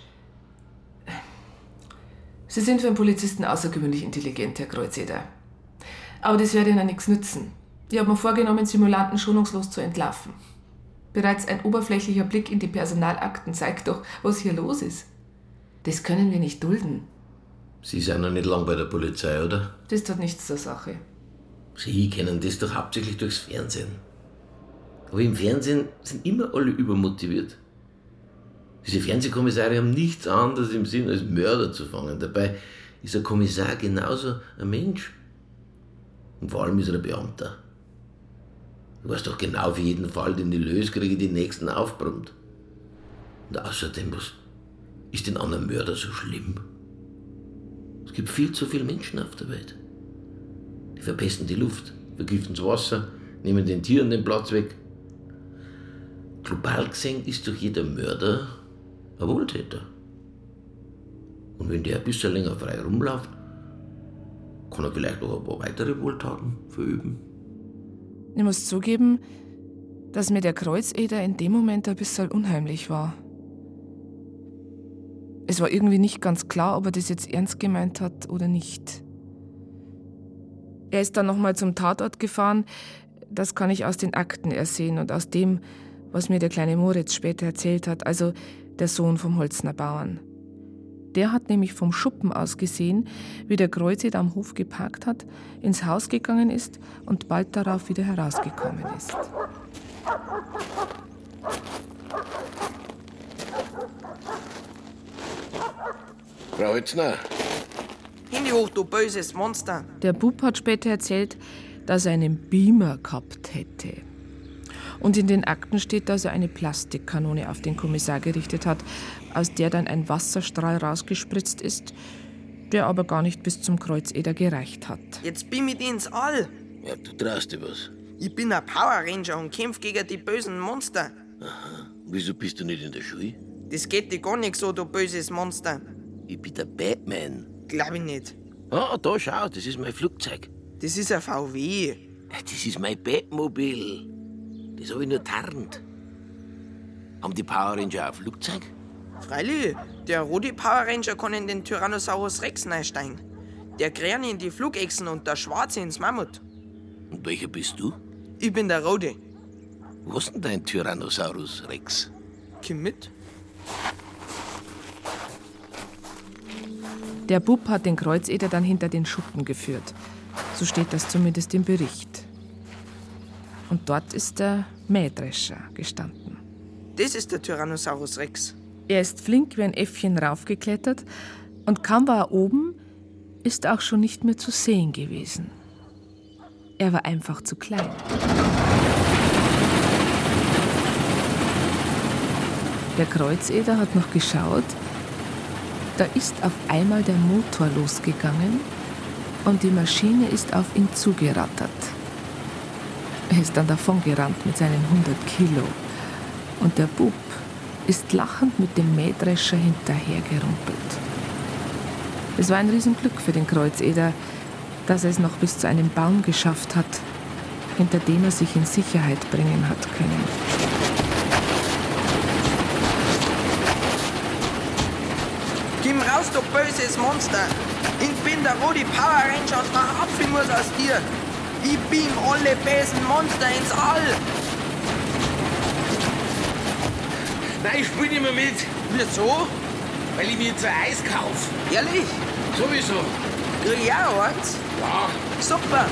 Sie sind für einen Polizisten außergewöhnlich intelligent, Herr Kreuzeder. Aber das werde Ihnen nichts nützen. Ich habe mir vorgenommen, Simulanten schonungslos zu entlarven. Bereits ein oberflächlicher Blick in die Personalakten zeigt doch, was hier los ist. Das können wir nicht dulden. Sie sind noch nicht lang bei der Polizei, oder? Das tut nichts zur Sache. Sie kennen das doch hauptsächlich durchs Fernsehen. Aber im Fernsehen sind immer alle übermotiviert. Diese Fernsehkommissare haben nichts anderes im Sinn, als Mörder zu fangen. Dabei ist ein Kommissar genauso ein Mensch. Und vor allem ist er ein Beamter. Du weißt doch genau, für jeden Fall, den ich löse, kriege ich den nächsten aufbrummt. Und außerdem, was ist denn an einem Mörder so schlimm? Es gibt viel zu viele Menschen auf der Welt. Die verpesten die Luft, vergiften das Wasser, nehmen den Tieren den Platz weg. Global gesehen ist doch jeder Mörder ein Wohltäter. Und wenn der ein bisschen länger frei rumläuft, kann er vielleicht noch ein paar weitere Wohltaten verüben. Ich muss zugeben, dass mir der Kreuzeder in dem Moment ein bisschen unheimlich war. Es war irgendwie nicht ganz klar, ob er das jetzt ernst gemeint hat oder nicht. Er ist dann nochmal zum Tatort gefahren. Das kann ich aus den Akten ersehen und aus dem, was mir der kleine Moritz später erzählt hat, also der Sohn vom Holzner Bauern. Der hat nämlich vom Schuppen aus gesehen, wie der Kreuzeder am Hof geparkt hat, ins Haus gegangen ist und bald darauf wieder herausgekommen ist. Frau Holzner. Handy hoch, du böses Monster. Der Bub hat später erzählt, dass er einen Beamer gehabt hätte. Und in den Akten steht, dass er eine Plastikkanone auf den Kommissar gerichtet hat, aus der dann ein Wasserstrahl rausgespritzt ist, der aber gar nicht bis zum Kreuzeder gereicht hat. Jetzt bin ich ins All. Ja, du traust dir was. Ich bin ein Power Ranger und kämpf gegen die bösen Monster. Aha. Wieso bist du nicht in der Schule? Das geht dir gar nicht so, du böses Monster. Ich bin der Batman. Glaub ich nicht. Ah, da schau, das ist mein Flugzeug. Das ist ein VW. Das ist mein Batmobil. Das habe ich nur tarnt. Haben die Power Ranger auch Flugzeug? Freilich, der rote Power Ranger kann in den Tyrannosaurus Rex einsteigen. Der Grüne in die Flugechsen und der Schwarze ins Mammut. Und welcher bist du? Ich bin der Rote. Wo ist denn dein Tyrannosaurus Rex? Komm mit. Der Bub hat den Kreuzeder dann hinter den Schuppen geführt. So steht das zumindest im Bericht. Und dort ist der Mähdrescher gestanden. Das ist der Tyrannosaurus Rex. Er ist flink wie ein Äffchen raufgeklettert und kaum war er oben, ist er auch schon nicht mehr zu sehen gewesen. Er war einfach zu klein. Der Kreuzeder hat noch geschaut. Da ist auf einmal der Motor losgegangen und die Maschine ist auf ihn zugerattert. Er ist dann davongerannt mit seinen 100 Kilo. Und der Bub ist lachend mit dem Mähdrescher hinterhergerumpelt. Es war ein Riesenglück für den Kreuzeder, dass er es noch bis zu einem Baum geschafft hat. hinter dem er sich in Sicherheit bringen hat können. Komm raus, du böses Monster! Ich bin der Rudi Power Ranger und mach Apfelmus aus dir! Ich beam alle bösen Monster ins All! Nein, ich spiel nicht mehr mit. Wieso? Weil ich mir jetzt ein Eis kaufe. Ehrlich? Sowieso. Krieg ich auch eins? Ja. Super!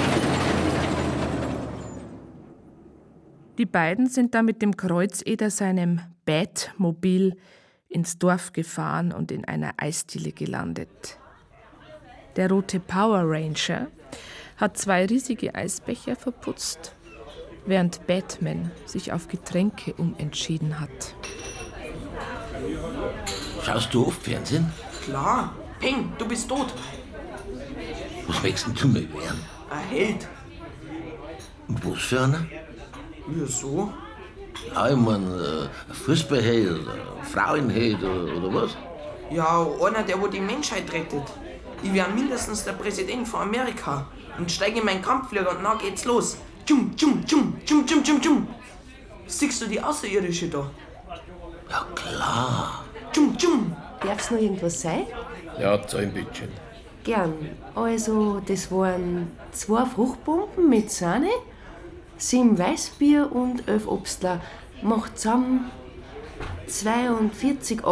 Die beiden sind dann mit dem Kreuzeder, seinem Batmobil, ins Dorf gefahren und in einer Eisdiele gelandet. Der rote Power Ranger hat 2 riesige Eisbecher verputzt, während Batman sich auf Getränke umentschieden hat. Schaust du oft Fernsehen? Klar. Peng, du bist tot. Was möchtest denn du mir werden? Ein Held. Und was für einer? Wieso? Ja, ich mein, ein Fußballheld oder ein Frauenheld oder was? Ja, einer, der wo die Menschheit rettet. Ich wär mindestens der Präsident von Amerika und steige in meinen Kampfflieger und dann geht's los. Tschum, tschum, tschum, tschum, tschum, tschum, tschum. Siehst du die Außerirdische da? Ja, klar. Tschum, tschum. Darf's noch irgendwas sein? Ja, ein bisschen. Gern. Also, das waren 2 Fruchtbomben mit Sahne, 7 Weißbier und 11 Obstler. Macht zusammen 42,60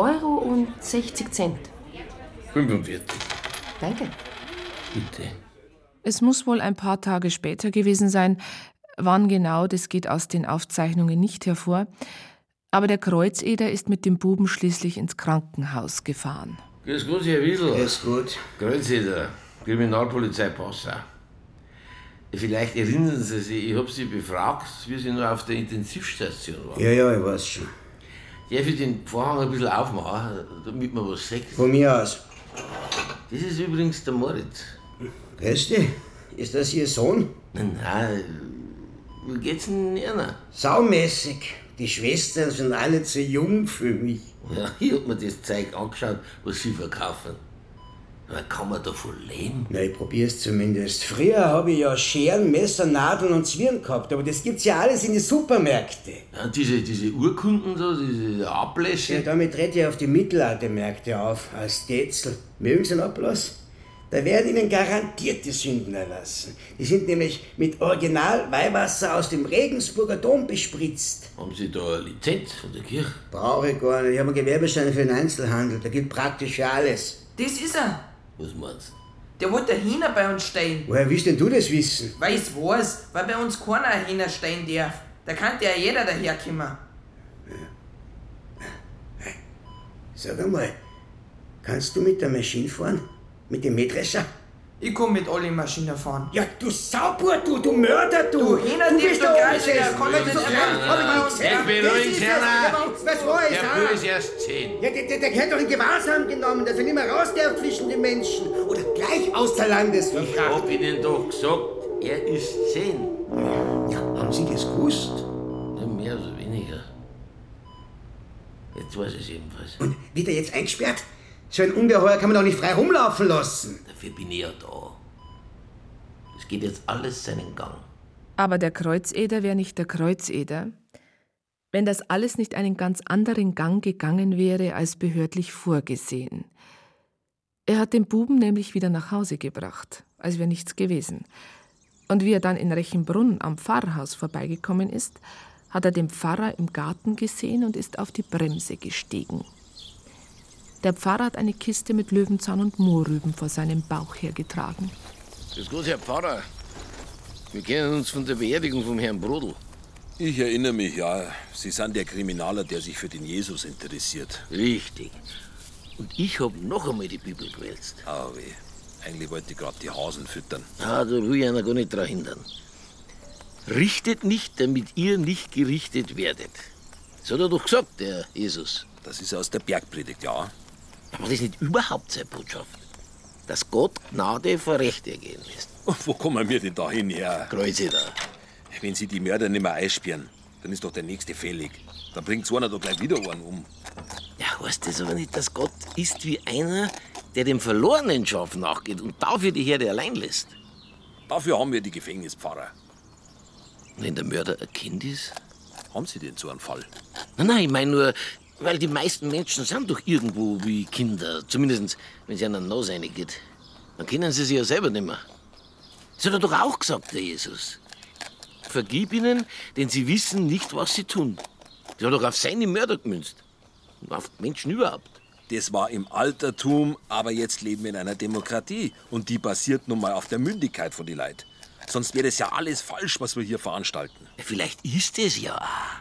€. 45. Danke. Bitte. Es muss wohl ein paar Tage später gewesen sein. Wann genau, das geht aus den Aufzeichnungen nicht hervor. Aber der Kreuzeder ist mit dem Buben schließlich ins Krankenhaus gefahren. Grüß Gott, Herr Wiesel. Grüß Gott. Kreuzeder, Kriminalpolizei Passau. Vielleicht erinnern Sie sich, ich habe Sie befragt, wie Sie noch auf der Intensivstation waren. Ja, ich weiß schon. Darf ich den Vorhang ein bisschen aufmachen, damit man was sieht? Von mir aus. Das ist übrigens der Moritz. Grüß dich. Ist das Ihr Sohn? Nein, wie geht's denn Ihnen? Saumäßig. Die Schwestern sind alle zu jung für mich. Ja, ich hab mir das Zeug angeschaut, was Sie verkaufen. Aber kann man davon leben? Na, ich probier's zumindest. Früher habe ich ja Scheren, Messer, Nadeln und Zwirn gehabt, aber das gibt's ja alles in den Supermärkten. Ja, diese Urkunden da, diese Ablässe. Ja, damit trete ich auf die Mittelaltermärkte auf, als Detzel. Mögen Sie einen Ablass? Da werden Ihnen garantiert die Sünden erlassen. Die sind nämlich mit Original-Weihwasser aus dem Regensburger Dom bespritzt. Haben Sie da eine Lizenz von der Kirche? Brauche ich gar nicht. Ich habe einen Gewerbeschein für den Einzelhandel. Da gilt praktisch für alles. Das ist er. Was meinst du? Der wollte ein Hühner bei uns stehen. Woher willst denn du das wissen? Weil ich's weiß, weil bei uns keiner ein Hühner stehen darf. Da kann ja jeder daherkommen. Sag einmal, kannst du mit der Maschine fahren? Mit dem Mähdrescher? Ich komm mit allen Maschinen fahren. Ja, du Sauber, du Mörder, du! Du Hühnerdieb, du Geisel, der kann nicht Ich beruhige Kerner. Was war es, Der Böse ist erst 10. Ja, der gehört doch in Gewahrsam genommen, dass er nicht mehr raus darf zwischen den Menschen. Oder gleich außer Landes Ich hab Ihnen doch gesagt, er ist 10. Ja, haben Sie das gewusst? Ja, mehr oder weniger. Jetzt weiß ich es jedenfalls. Und wird er jetzt eingesperrt? So ein Ungeheuer kann man doch nicht frei rumlaufen lassen. Dafür bin ich ja da. Es geht jetzt alles seinen Gang. Aber der Kreuzeder wäre nicht der Kreuzeder, wenn das alles nicht einen ganz anderen Gang gegangen wäre als behördlich vorgesehen. Er hat den Buben nämlich wieder nach Hause gebracht, als wäre nichts gewesen. Und wie er dann in Rechenbrunn am Pfarrhaus vorbeigekommen ist, hat er den Pfarrer im Garten gesehen und ist auf die Bremse gestiegen. Der Pfarrer hat eine Kiste mit Löwenzahn und Mohrrüben vor seinem Bauch hergetragen. Grüß Gott, Herr Pfarrer. Wir kennen uns von der Beerdigung vom Herrn Brodel. Ich erinnere mich, ja. Sie sind der Kriminaler, der sich für den Jesus interessiert. Richtig. Und ich hab noch einmal die Bibel gewälzt. Ah, weh. Eigentlich wollte ich gerade die Hasen füttern. Ah, da will ich einer gar nicht daran hindern. Richtet nicht, damit ihr nicht gerichtet werdet. Das hat er doch gesagt, der Jesus. Das ist aus der Bergpredigt, ja. Aber das ist nicht überhaupt seine Botschaft. Dass Gott Gnade vor Recht ergehen lässt. Wo kommen wir denn da hin, Herr? Kreuzeder. Wenn Sie die Mörder nicht mehr einsperren, dann ist doch der Nächste fällig. Dann bringt so einer doch gleich wieder einen um. Ja, heißt das aber nicht, dass Gott ist wie einer, der dem verlorenen Schaf nachgeht und dafür die Herde allein lässt? Dafür haben wir die Gefängnispfarrer. Wenn der Mörder ein Kind ist? Haben Sie denn so einen Fall? Nein, ich meine nur, weil die meisten Menschen sind doch irgendwo wie Kinder. Zumindest, wenn sie an den Nase reingeht. Dann kennen sie sich ja selber nicht mehr. Das hat er doch auch gesagt, der Jesus. Vergib ihnen, denn sie wissen nicht, was sie tun. Das hat doch auf seine Mörder gemünzt. Und auf Menschen überhaupt. Das war im Altertum, aber jetzt leben wir in einer Demokratie. Und die basiert nun mal auf der Mündigkeit von die Leuten. Sonst wäre das ja alles falsch, was wir hier veranstalten. Vielleicht ist es ja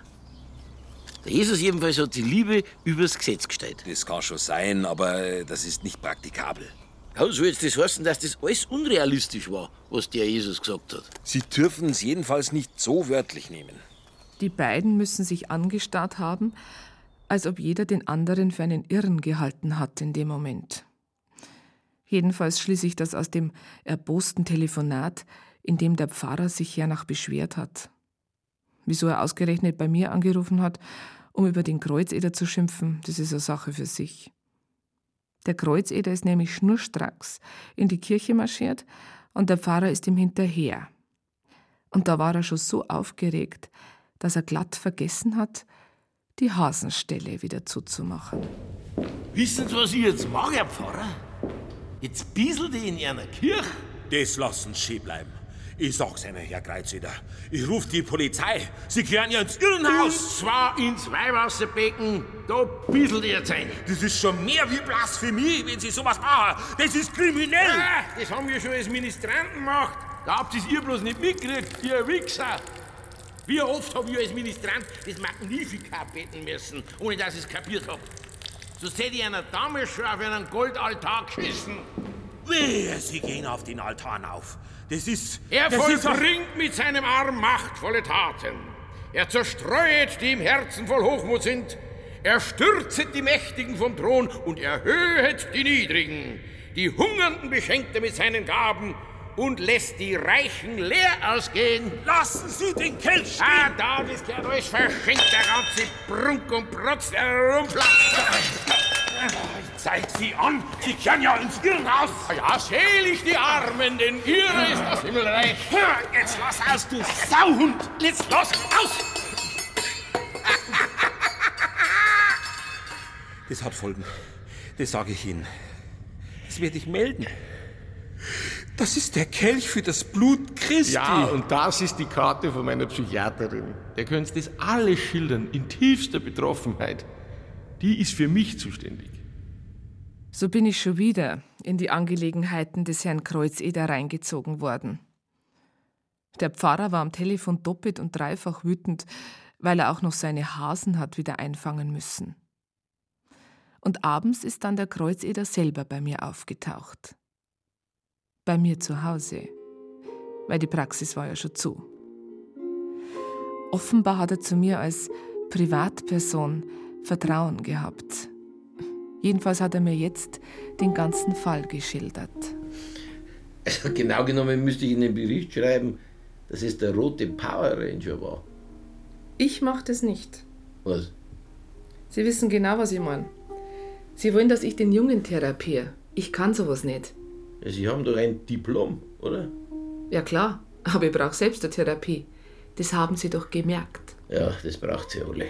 auch. Der Jesus jedenfalls hat die Liebe übers Gesetz gestellt. Das kann schon sein, aber das ist nicht praktikabel. Ja, soll jetzt das heißen, dass das alles unrealistisch war, was der Jesus gesagt hat? Sie dürfen es jedenfalls nicht so wörtlich nehmen. Die beiden müssen sich angestarrt haben, als ob jeder den anderen für einen Irren gehalten hat in dem Moment. Jedenfalls schließe ich das aus dem erbosten Telefonat, in dem der Pfarrer sich hernach beschwert hat. Wieso er ausgerechnet bei mir angerufen hat, um über den Kreuzeder zu schimpfen, das ist eine Sache für sich. Der Kreuzeder ist nämlich schnurstracks in die Kirche marschiert und der Pfarrer ist ihm hinterher. Und da war er schon so aufgeregt, dass er glatt vergessen hat, die Hasenstelle wieder zuzumachen. Wissen Sie, was ich jetzt mache, Herr Pfarrer? Jetzt bieselt ich in einer Kirche. Das lassen Sie schön bleiben. Ich sag's Ihnen, Herr Kreuzeder. Ich ruf die Polizei. Sie gehören ja ins Irrenhaus. Und zwar ins Weihwasserbecken. Da bieselt ihr jetzt ein. Das ist schon mehr wie Blasphemie, wenn Sie sowas machen. Das ist kriminell. Ja, das haben wir schon als Ministranten gemacht. Da habt ihr bloß nicht mitgekriegt, ihr Wichser. Wie oft hab ich als Ministrant das Magnificat beten müssen, ohne dass ich es kapiert hab. Sonst hätte ich einer Dame schon auf einen Goldaltar geschissen. Wehe, Sie gehen auf den Altar auf. Das ist... Er das vollbringt mit seinem Arm machtvolle Taten. Er zerstreuet, die im Herzen voll Hochmut sind. Er stürzet die Mächtigen vom Thron und erhöhet die Niedrigen. Die Hungernden beschenkt er mit seinen Gaben und lässt die Reichen leer ausgehen. Lassen Sie den Kelch stehen! Ah, da, das gehört alles verschenkt, der ganze Prunk und Protz, der herumplatzt. Ich zeig Sie an, Sie gehören ja ins Irrenhaus. Ja, selig die Armen, denn ihrer ist das Himmelreich. Jetzt lass aus, du Sauhund! Jetzt los, aus! Das hat Folgen. Das sage ich Ihnen. Das werde ich melden. Das ist der Kelch für das Blut Christi. Ja, und das ist die Karte von meiner Psychiaterin. Der könnt das alles schildern, in tiefster Betroffenheit. Die ist für mich zuständig. So bin ich schon wieder in die Angelegenheiten des Herrn Kreuzeder reingezogen worden. Der Pfarrer war am Telefon doppelt und dreifach wütend, weil er auch noch seine Hasen hat wieder einfangen müssen. Und abends ist dann der Kreuzeder selber bei mir aufgetaucht. Bei mir zu Hause, weil die Praxis war ja schon zu. Offenbar hat er zu mir als Privatperson Vertrauen gehabt. Jedenfalls hat er mir jetzt den ganzen Fall geschildert. Also genau genommen müsste ich in den Bericht schreiben, dass es der rote Power Ranger war. Ich mach das nicht. Was? Sie wissen genau, was ich meine. Sie wollen, dass ich den Jungen therapiere. Ich kann sowas nicht. Ja, Sie haben doch ein Diplom, oder? Ja klar, aber ich brauche selbst eine Therapie. Das haben Sie doch gemerkt. Ja, das braucht sie alle.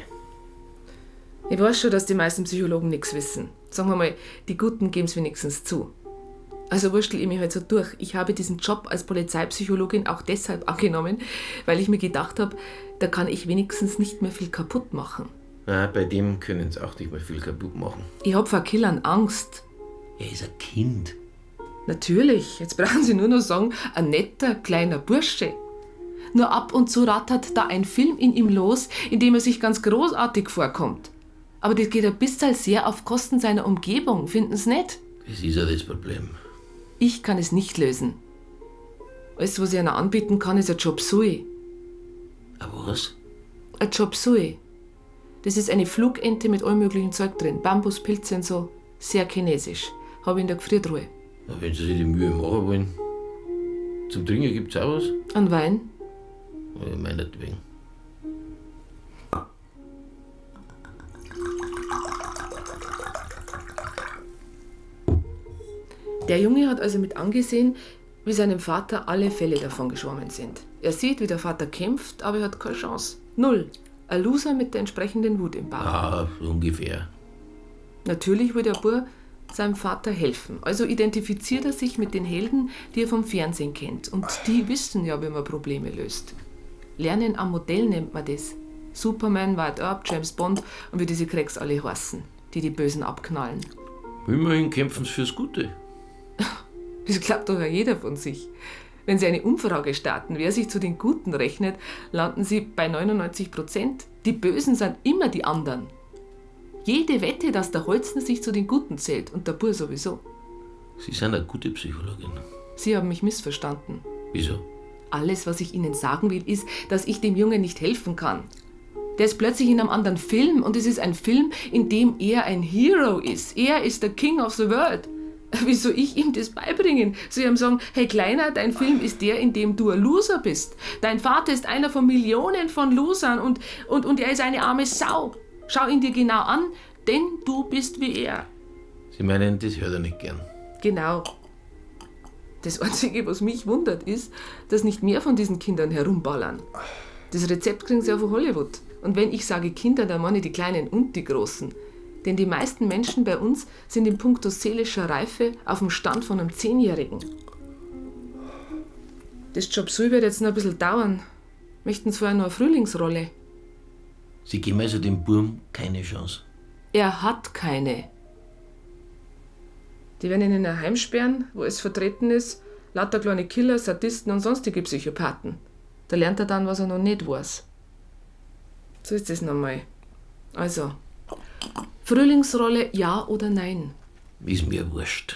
Ich weiß schon, dass die meisten Psychologen nichts wissen. Sagen wir mal, die Guten geben es wenigstens zu. Also wurschtel ich mich halt so durch. Ich habe diesen Job als Polizeipsychologin auch deshalb angenommen, weil ich mir gedacht habe, da kann ich wenigstens nicht mehr viel kaputt machen. Ja, bei dem können sie auch nicht mehr viel kaputt machen. Ich hab vor Killern Angst. Er ist ein Kind. Natürlich, jetzt brauchen Sie nur noch sagen, ein netter, kleiner Bursche. Nur ab und zu rattert da ein Film in ihm los, in dem er sich ganz großartig vorkommt. Aber das geht ein bisschen sehr auf Kosten seiner Umgebung, finden Sie nicht? Das ist ja das Problem. Ich kann es nicht lösen. Alles, was ich einer anbieten kann, ist ein Chop Suey. Aber was? Ein Chop Suey. Das ist eine Flugente mit allem möglichen Zeug drin. Bambus, Pilze und so. Sehr chinesisch. Habe ich in der Gefriertruhe. Ja, wenn Sie sich die Mühe machen wollen. Zum Trinken gibt's auch was? Ein Wein? Ja, meinetwegen. Der Junge hat also mit angesehen, wie seinem Vater alle Fälle davon geschwommen sind. Er sieht, wie der Vater kämpft, aber er hat keine Chance. Null. Ein Loser mit der entsprechenden Wut im Bauch. Ah, ungefähr. Natürlich will der Bub seinem Vater helfen. Also identifiziert er sich mit den Helden, die er vom Fernsehen kennt. Und die wissen ja, wie man Probleme löst. Lernen am Modell nennt man das. Superman, White Earp, James Bond und wie diese Cracks alle heißen, die Bösen abknallen. Immerhin kämpfen sie fürs Gute. Das glaubt doch ja jeder von sich. Wenn Sie eine Umfrage starten, wer sich zu den Guten rechnet, landen Sie bei 99%. Die Bösen sind immer die anderen. Jede Wette, dass der Holzner sich zu den Guten zählt und der Bur sowieso. Sie sind eine gute Psychologin. Sie haben mich missverstanden. Wieso? Alles, was ich Ihnen sagen will, ist, dass ich dem Jungen nicht helfen kann. Der ist plötzlich in einem anderen Film und es ist ein Film, in dem er ein Hero ist. Er ist der King of the World. Wie soll ich ihm das beibringen? Soll ich ihm sagen, hey Kleiner, dein Film ist der, in dem du ein Loser bist. Dein Vater ist einer von Millionen von Losern und er ist eine arme Sau. Schau ihn dir genau an, denn du bist wie er. Sie meinen, das hört er nicht gern. Genau. Das Einzige, was mich wundert, ist, dass nicht mehr von diesen Kindern herumballern. Das Rezept kriegen sie auch von Hollywood. Und wenn ich sage Kinder, dann meine ich die Kleinen und die Großen. Denn die meisten Menschen bei uns sind in puncto seelischer Reife auf dem Stand von einem 10-Jährigen. Das Jobsuch wird jetzt noch ein bisschen dauern. Möchten Sie vorher noch eine Frühlingsrolle? Sie geben also dem Burm keine Chance. Er hat keine. Die werden ihn in ein Heim sperren, wo es vertreten ist, lauter kleine Killer, Sadisten und sonstige Psychopathen. Da lernt er dann, was er noch nicht weiß. So ist es nochmal. Also, Frühlingsrolle, ja oder nein? Ist mir wurscht.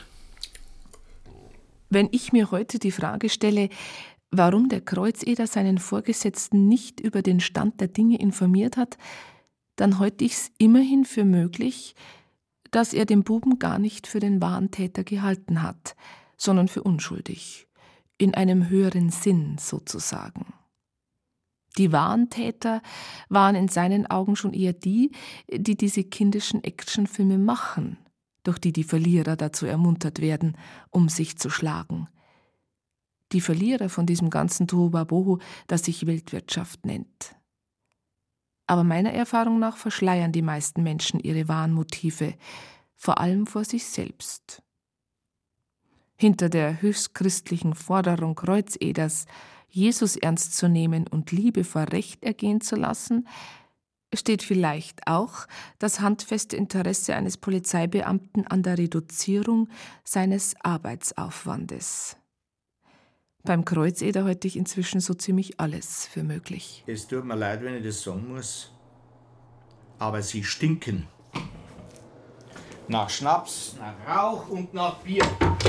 Wenn ich mir heute die Frage stelle, warum der Kreuzeder seinen Vorgesetzten nicht über den Stand der Dinge informiert hat, dann halte ich es immerhin für möglich, dass er den Buben gar nicht für den wahren Täter gehalten hat, sondern für unschuldig. In einem höheren Sinn sozusagen. Die wahren Täter waren in seinen Augen schon eher die, die diese kindischen Actionfilme machen, durch die Verlierer dazu ermuntert werden, um sich zu schlagen. Die Verlierer von diesem ganzen Tohuwabohu, das sich Weltwirtschaft nennt. Aber meiner Erfahrung nach verschleiern die meisten Menschen ihre wahren Motive, vor allem vor sich selbst. Hinter der höchstchristlichen Forderung Kreuzeders, Jesus ernst zu nehmen und Liebe vor Recht ergehen zu lassen, steht vielleicht auch das handfeste Interesse eines Polizeibeamten an der Reduzierung seines Arbeitsaufwandes. Beim Kreuzeder halte ich inzwischen so ziemlich alles für möglich. Es tut mir leid, wenn ich das sagen muss, aber Sie stinken. Nach Schnaps, nach Rauch und nach Bier.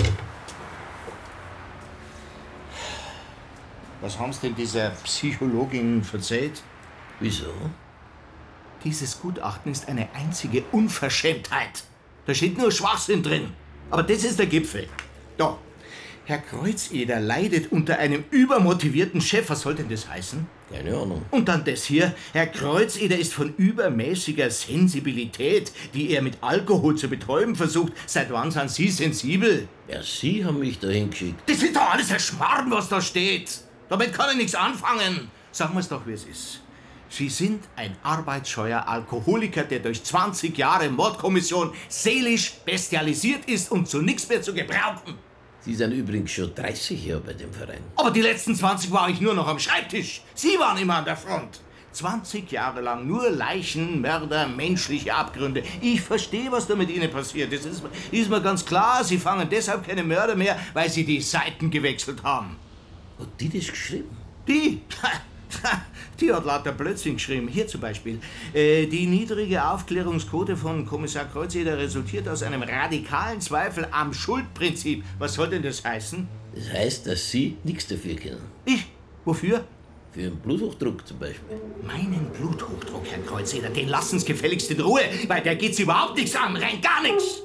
Was haben Sie denn dieser Psychologin verzeiht? Wieso? Dieses Gutachten ist eine einzige Unverschämtheit. Da steht nur Schwachsinn drin. Aber das ist der Gipfel. Da. Herr Kreuzeder leidet unter einem übermotivierten Chef. Was soll denn das heißen? Keine Ahnung. Und dann das hier. Herr Kreuzeder ist von übermäßiger Sensibilität, die er mit Alkohol zu betäuben versucht. Seit wann sind Sie sensibel? Ja, Sie haben mich dahin geschickt. Das ist doch alles ein Schmarrn, was da steht. Damit kann ich nichts anfangen. Sagen wir es doch, wie es ist. Sie sind ein arbeitsscheuer Alkoholiker, der durch 20 Jahre Mordkommission seelisch bestialisiert ist und zu nichts mehr zu gebrauchen. Sie sind übrigens schon 30 Jahre bei dem Verein. Aber die letzten 20 war ich nur noch am Schreibtisch. Sie waren immer an der Front. 20 Jahre lang nur Leichen, Mörder, menschliche Abgründe. Ich verstehe, was da mit Ihnen passiert. Das ist mir ganz klar. Sie fangen deshalb keine Mörder mehr, weil Sie die Seiten gewechselt haben. Hat die das geschrieben? Die? Die hat lauter Blödsinn geschrieben. Hier zum Beispiel. Die niedrige Aufklärungsquote von Kommissar Kreuzeder resultiert aus einem radikalen Zweifel am Schuldprinzip. Was soll denn das heißen? Das heißt, dass Sie nichts dafür können. Ich? Wofür? Für einen Bluthochdruck zum Beispiel. Meinen Bluthochdruck, Herr Kreuzeder, den lassen Sie gefälligst in Ruhe, weil der geht's überhaupt nichts an, rein gar nichts.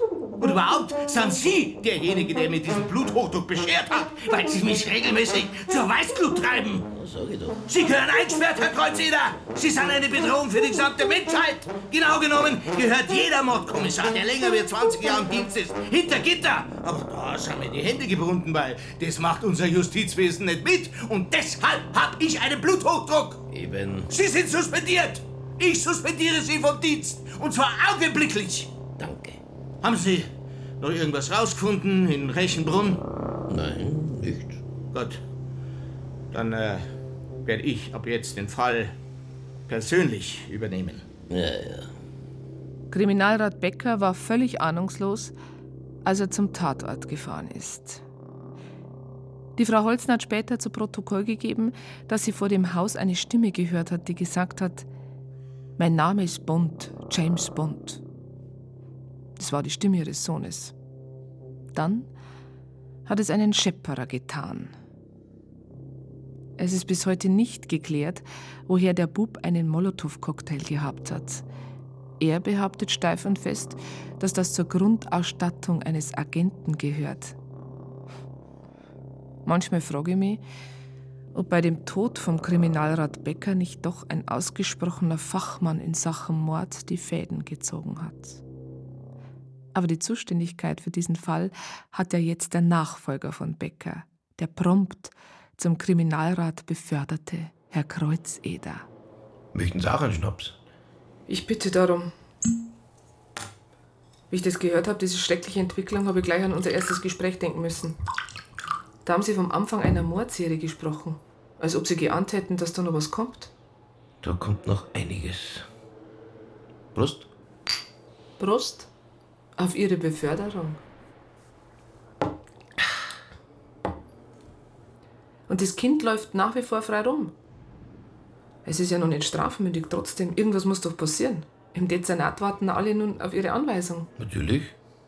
Und überhaupt sind Sie derjenige, der mir diesen Bluthochdruck beschert hat, weil Sie mich regelmäßig zur Weißglut treiben. Was sag ich doch? Sie gehören eingesperrt, Herr Kreuzeder. Sie sind eine Bedrohung für die gesamte Menschheit. Genau genommen gehört jeder Mordkommissar, der länger wie 20 Jahre im Dienst ist, hinter Gitter. Aber da sind mir die Hände gebunden, weil das macht unser Justizwesen nicht mit. Und deshalb habe ich einen Bluthochdruck. Eben. Sie sind suspendiert. Ich suspendiere Sie vom Dienst. Und zwar augenblicklich. Danke. Haben Sie noch irgendwas rausgefunden in Reichenbrunn? Nein, nichts. Gut. Dann werde ich ab jetzt den Fall persönlich übernehmen. Ja. Kriminalrat Becker war völlig ahnungslos, als er zum Tatort gefahren ist. Die Frau Holzner hat später zu Protokoll gegeben, dass sie vor dem Haus eine Stimme gehört hat, die gesagt hat: Mein Name ist Bond, James Bond. Das war die Stimme ihres Sohnes. Dann hat es einen Schepperer getan. Es ist bis heute nicht geklärt, woher der Bub einen Molotow-Cocktail gehabt hat. Er behauptet steif und fest, dass das zur Grundausstattung eines Agenten gehört. Manchmal frage ich mich, ob bei dem Tod vom Kriminalrat Becker nicht doch ein ausgesprochener Fachmann in Sachen Mord die Fäden gezogen hat. Aber die Zuständigkeit für diesen Fall hat ja jetzt der Nachfolger von Becker, der prompt zum Kriminalrat beförderte Herr Kreuzeder. Möchten Sie auch einen Schnaps? Ich bitte darum. Wie ich das gehört habe, diese schreckliche Entwicklung, habe ich gleich an unser erstes Gespräch denken müssen. Da haben Sie vom Anfang einer Mordserie gesprochen, als ob Sie geahnt hätten, dass da noch was kommt. Da kommt noch einiges. Prost. Prost auf Ihre Beförderung. Und das Kind läuft nach wie vor frei rum. Es ist ja noch nicht strafmündig, trotzdem. Irgendwas muss doch passieren. Im Dezernat warten alle nun auf Ihre Anweisung. Natürlich.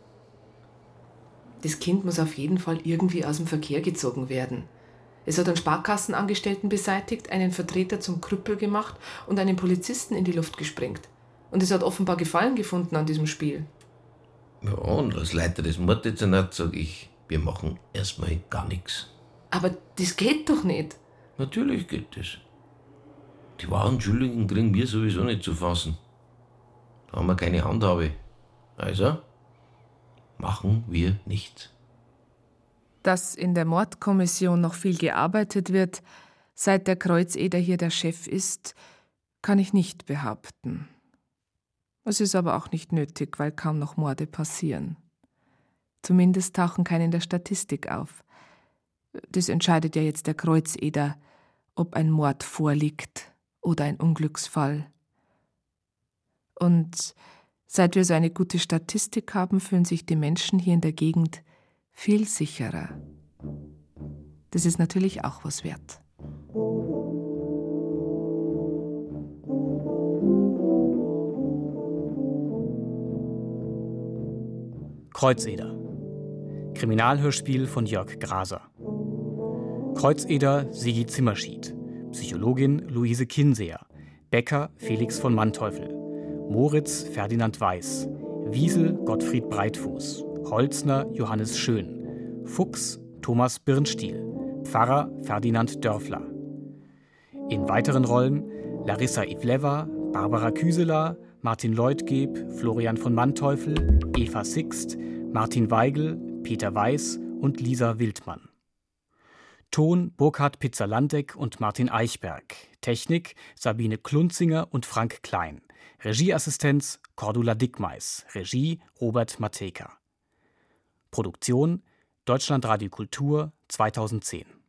Das Kind muss auf jeden Fall irgendwie aus dem Verkehr gezogen werden. Es hat einen Sparkassenangestellten beseitigt, einen Vertreter zum Krüppel gemacht und einen Polizisten in die Luft gesprengt. Und es hat offenbar Gefallen gefunden an diesem Spiel. Ja, und als Leiter des Morddezernats sage ich, wir machen erstmal gar nichts. Aber das geht doch nicht. Natürlich geht das. Die wahren Schuldigen kriegen wir sowieso nicht zu fassen. Da haben wir keine Handhabe. Also machen wir nichts. Dass in der Mordkommission noch viel gearbeitet wird, seit der Kreuzeder hier der Chef ist, kann ich nicht behaupten. Es ist aber auch nicht nötig, weil kaum noch Morde passieren. Zumindest tauchen keine in der Statistik auf. Das entscheidet ja jetzt der Kreuzeder, ob ein Mord vorliegt oder ein Unglücksfall. Und seit wir so eine gute Statistik haben, fühlen sich die Menschen hier in der Gegend viel sicherer. Das ist natürlich auch was wert. Kreuzeder. Kriminalhörspiel von Jörg Graser. Kreuzeder Sigi Zimmerschied. Psychologin Luise Kinseer. Becker Felix von Manteuffel. Moritz Ferdinand Weiß. Wiesel Gottfried Breitfuß. Holzner Johannes Schön. Fuchs Thomas Birnstiel. Pfarrer Ferdinand Dörfler. In weiteren Rollen Larissa Ivleva, Barbara Küseler, Martin Leutgeb, Florian von Manteuffel, Eva Sixt, Martin Weigel, Peter Weiß und Lisa Wildmann. Ton Burkhard Pizzalantek und Martin Eichberg. Technik Sabine Klunzinger und Frank Klein. Regieassistenz Cordula Dickmeis. Regie Robert Matejka. Produktion Deutschlandradio Kultur 2010.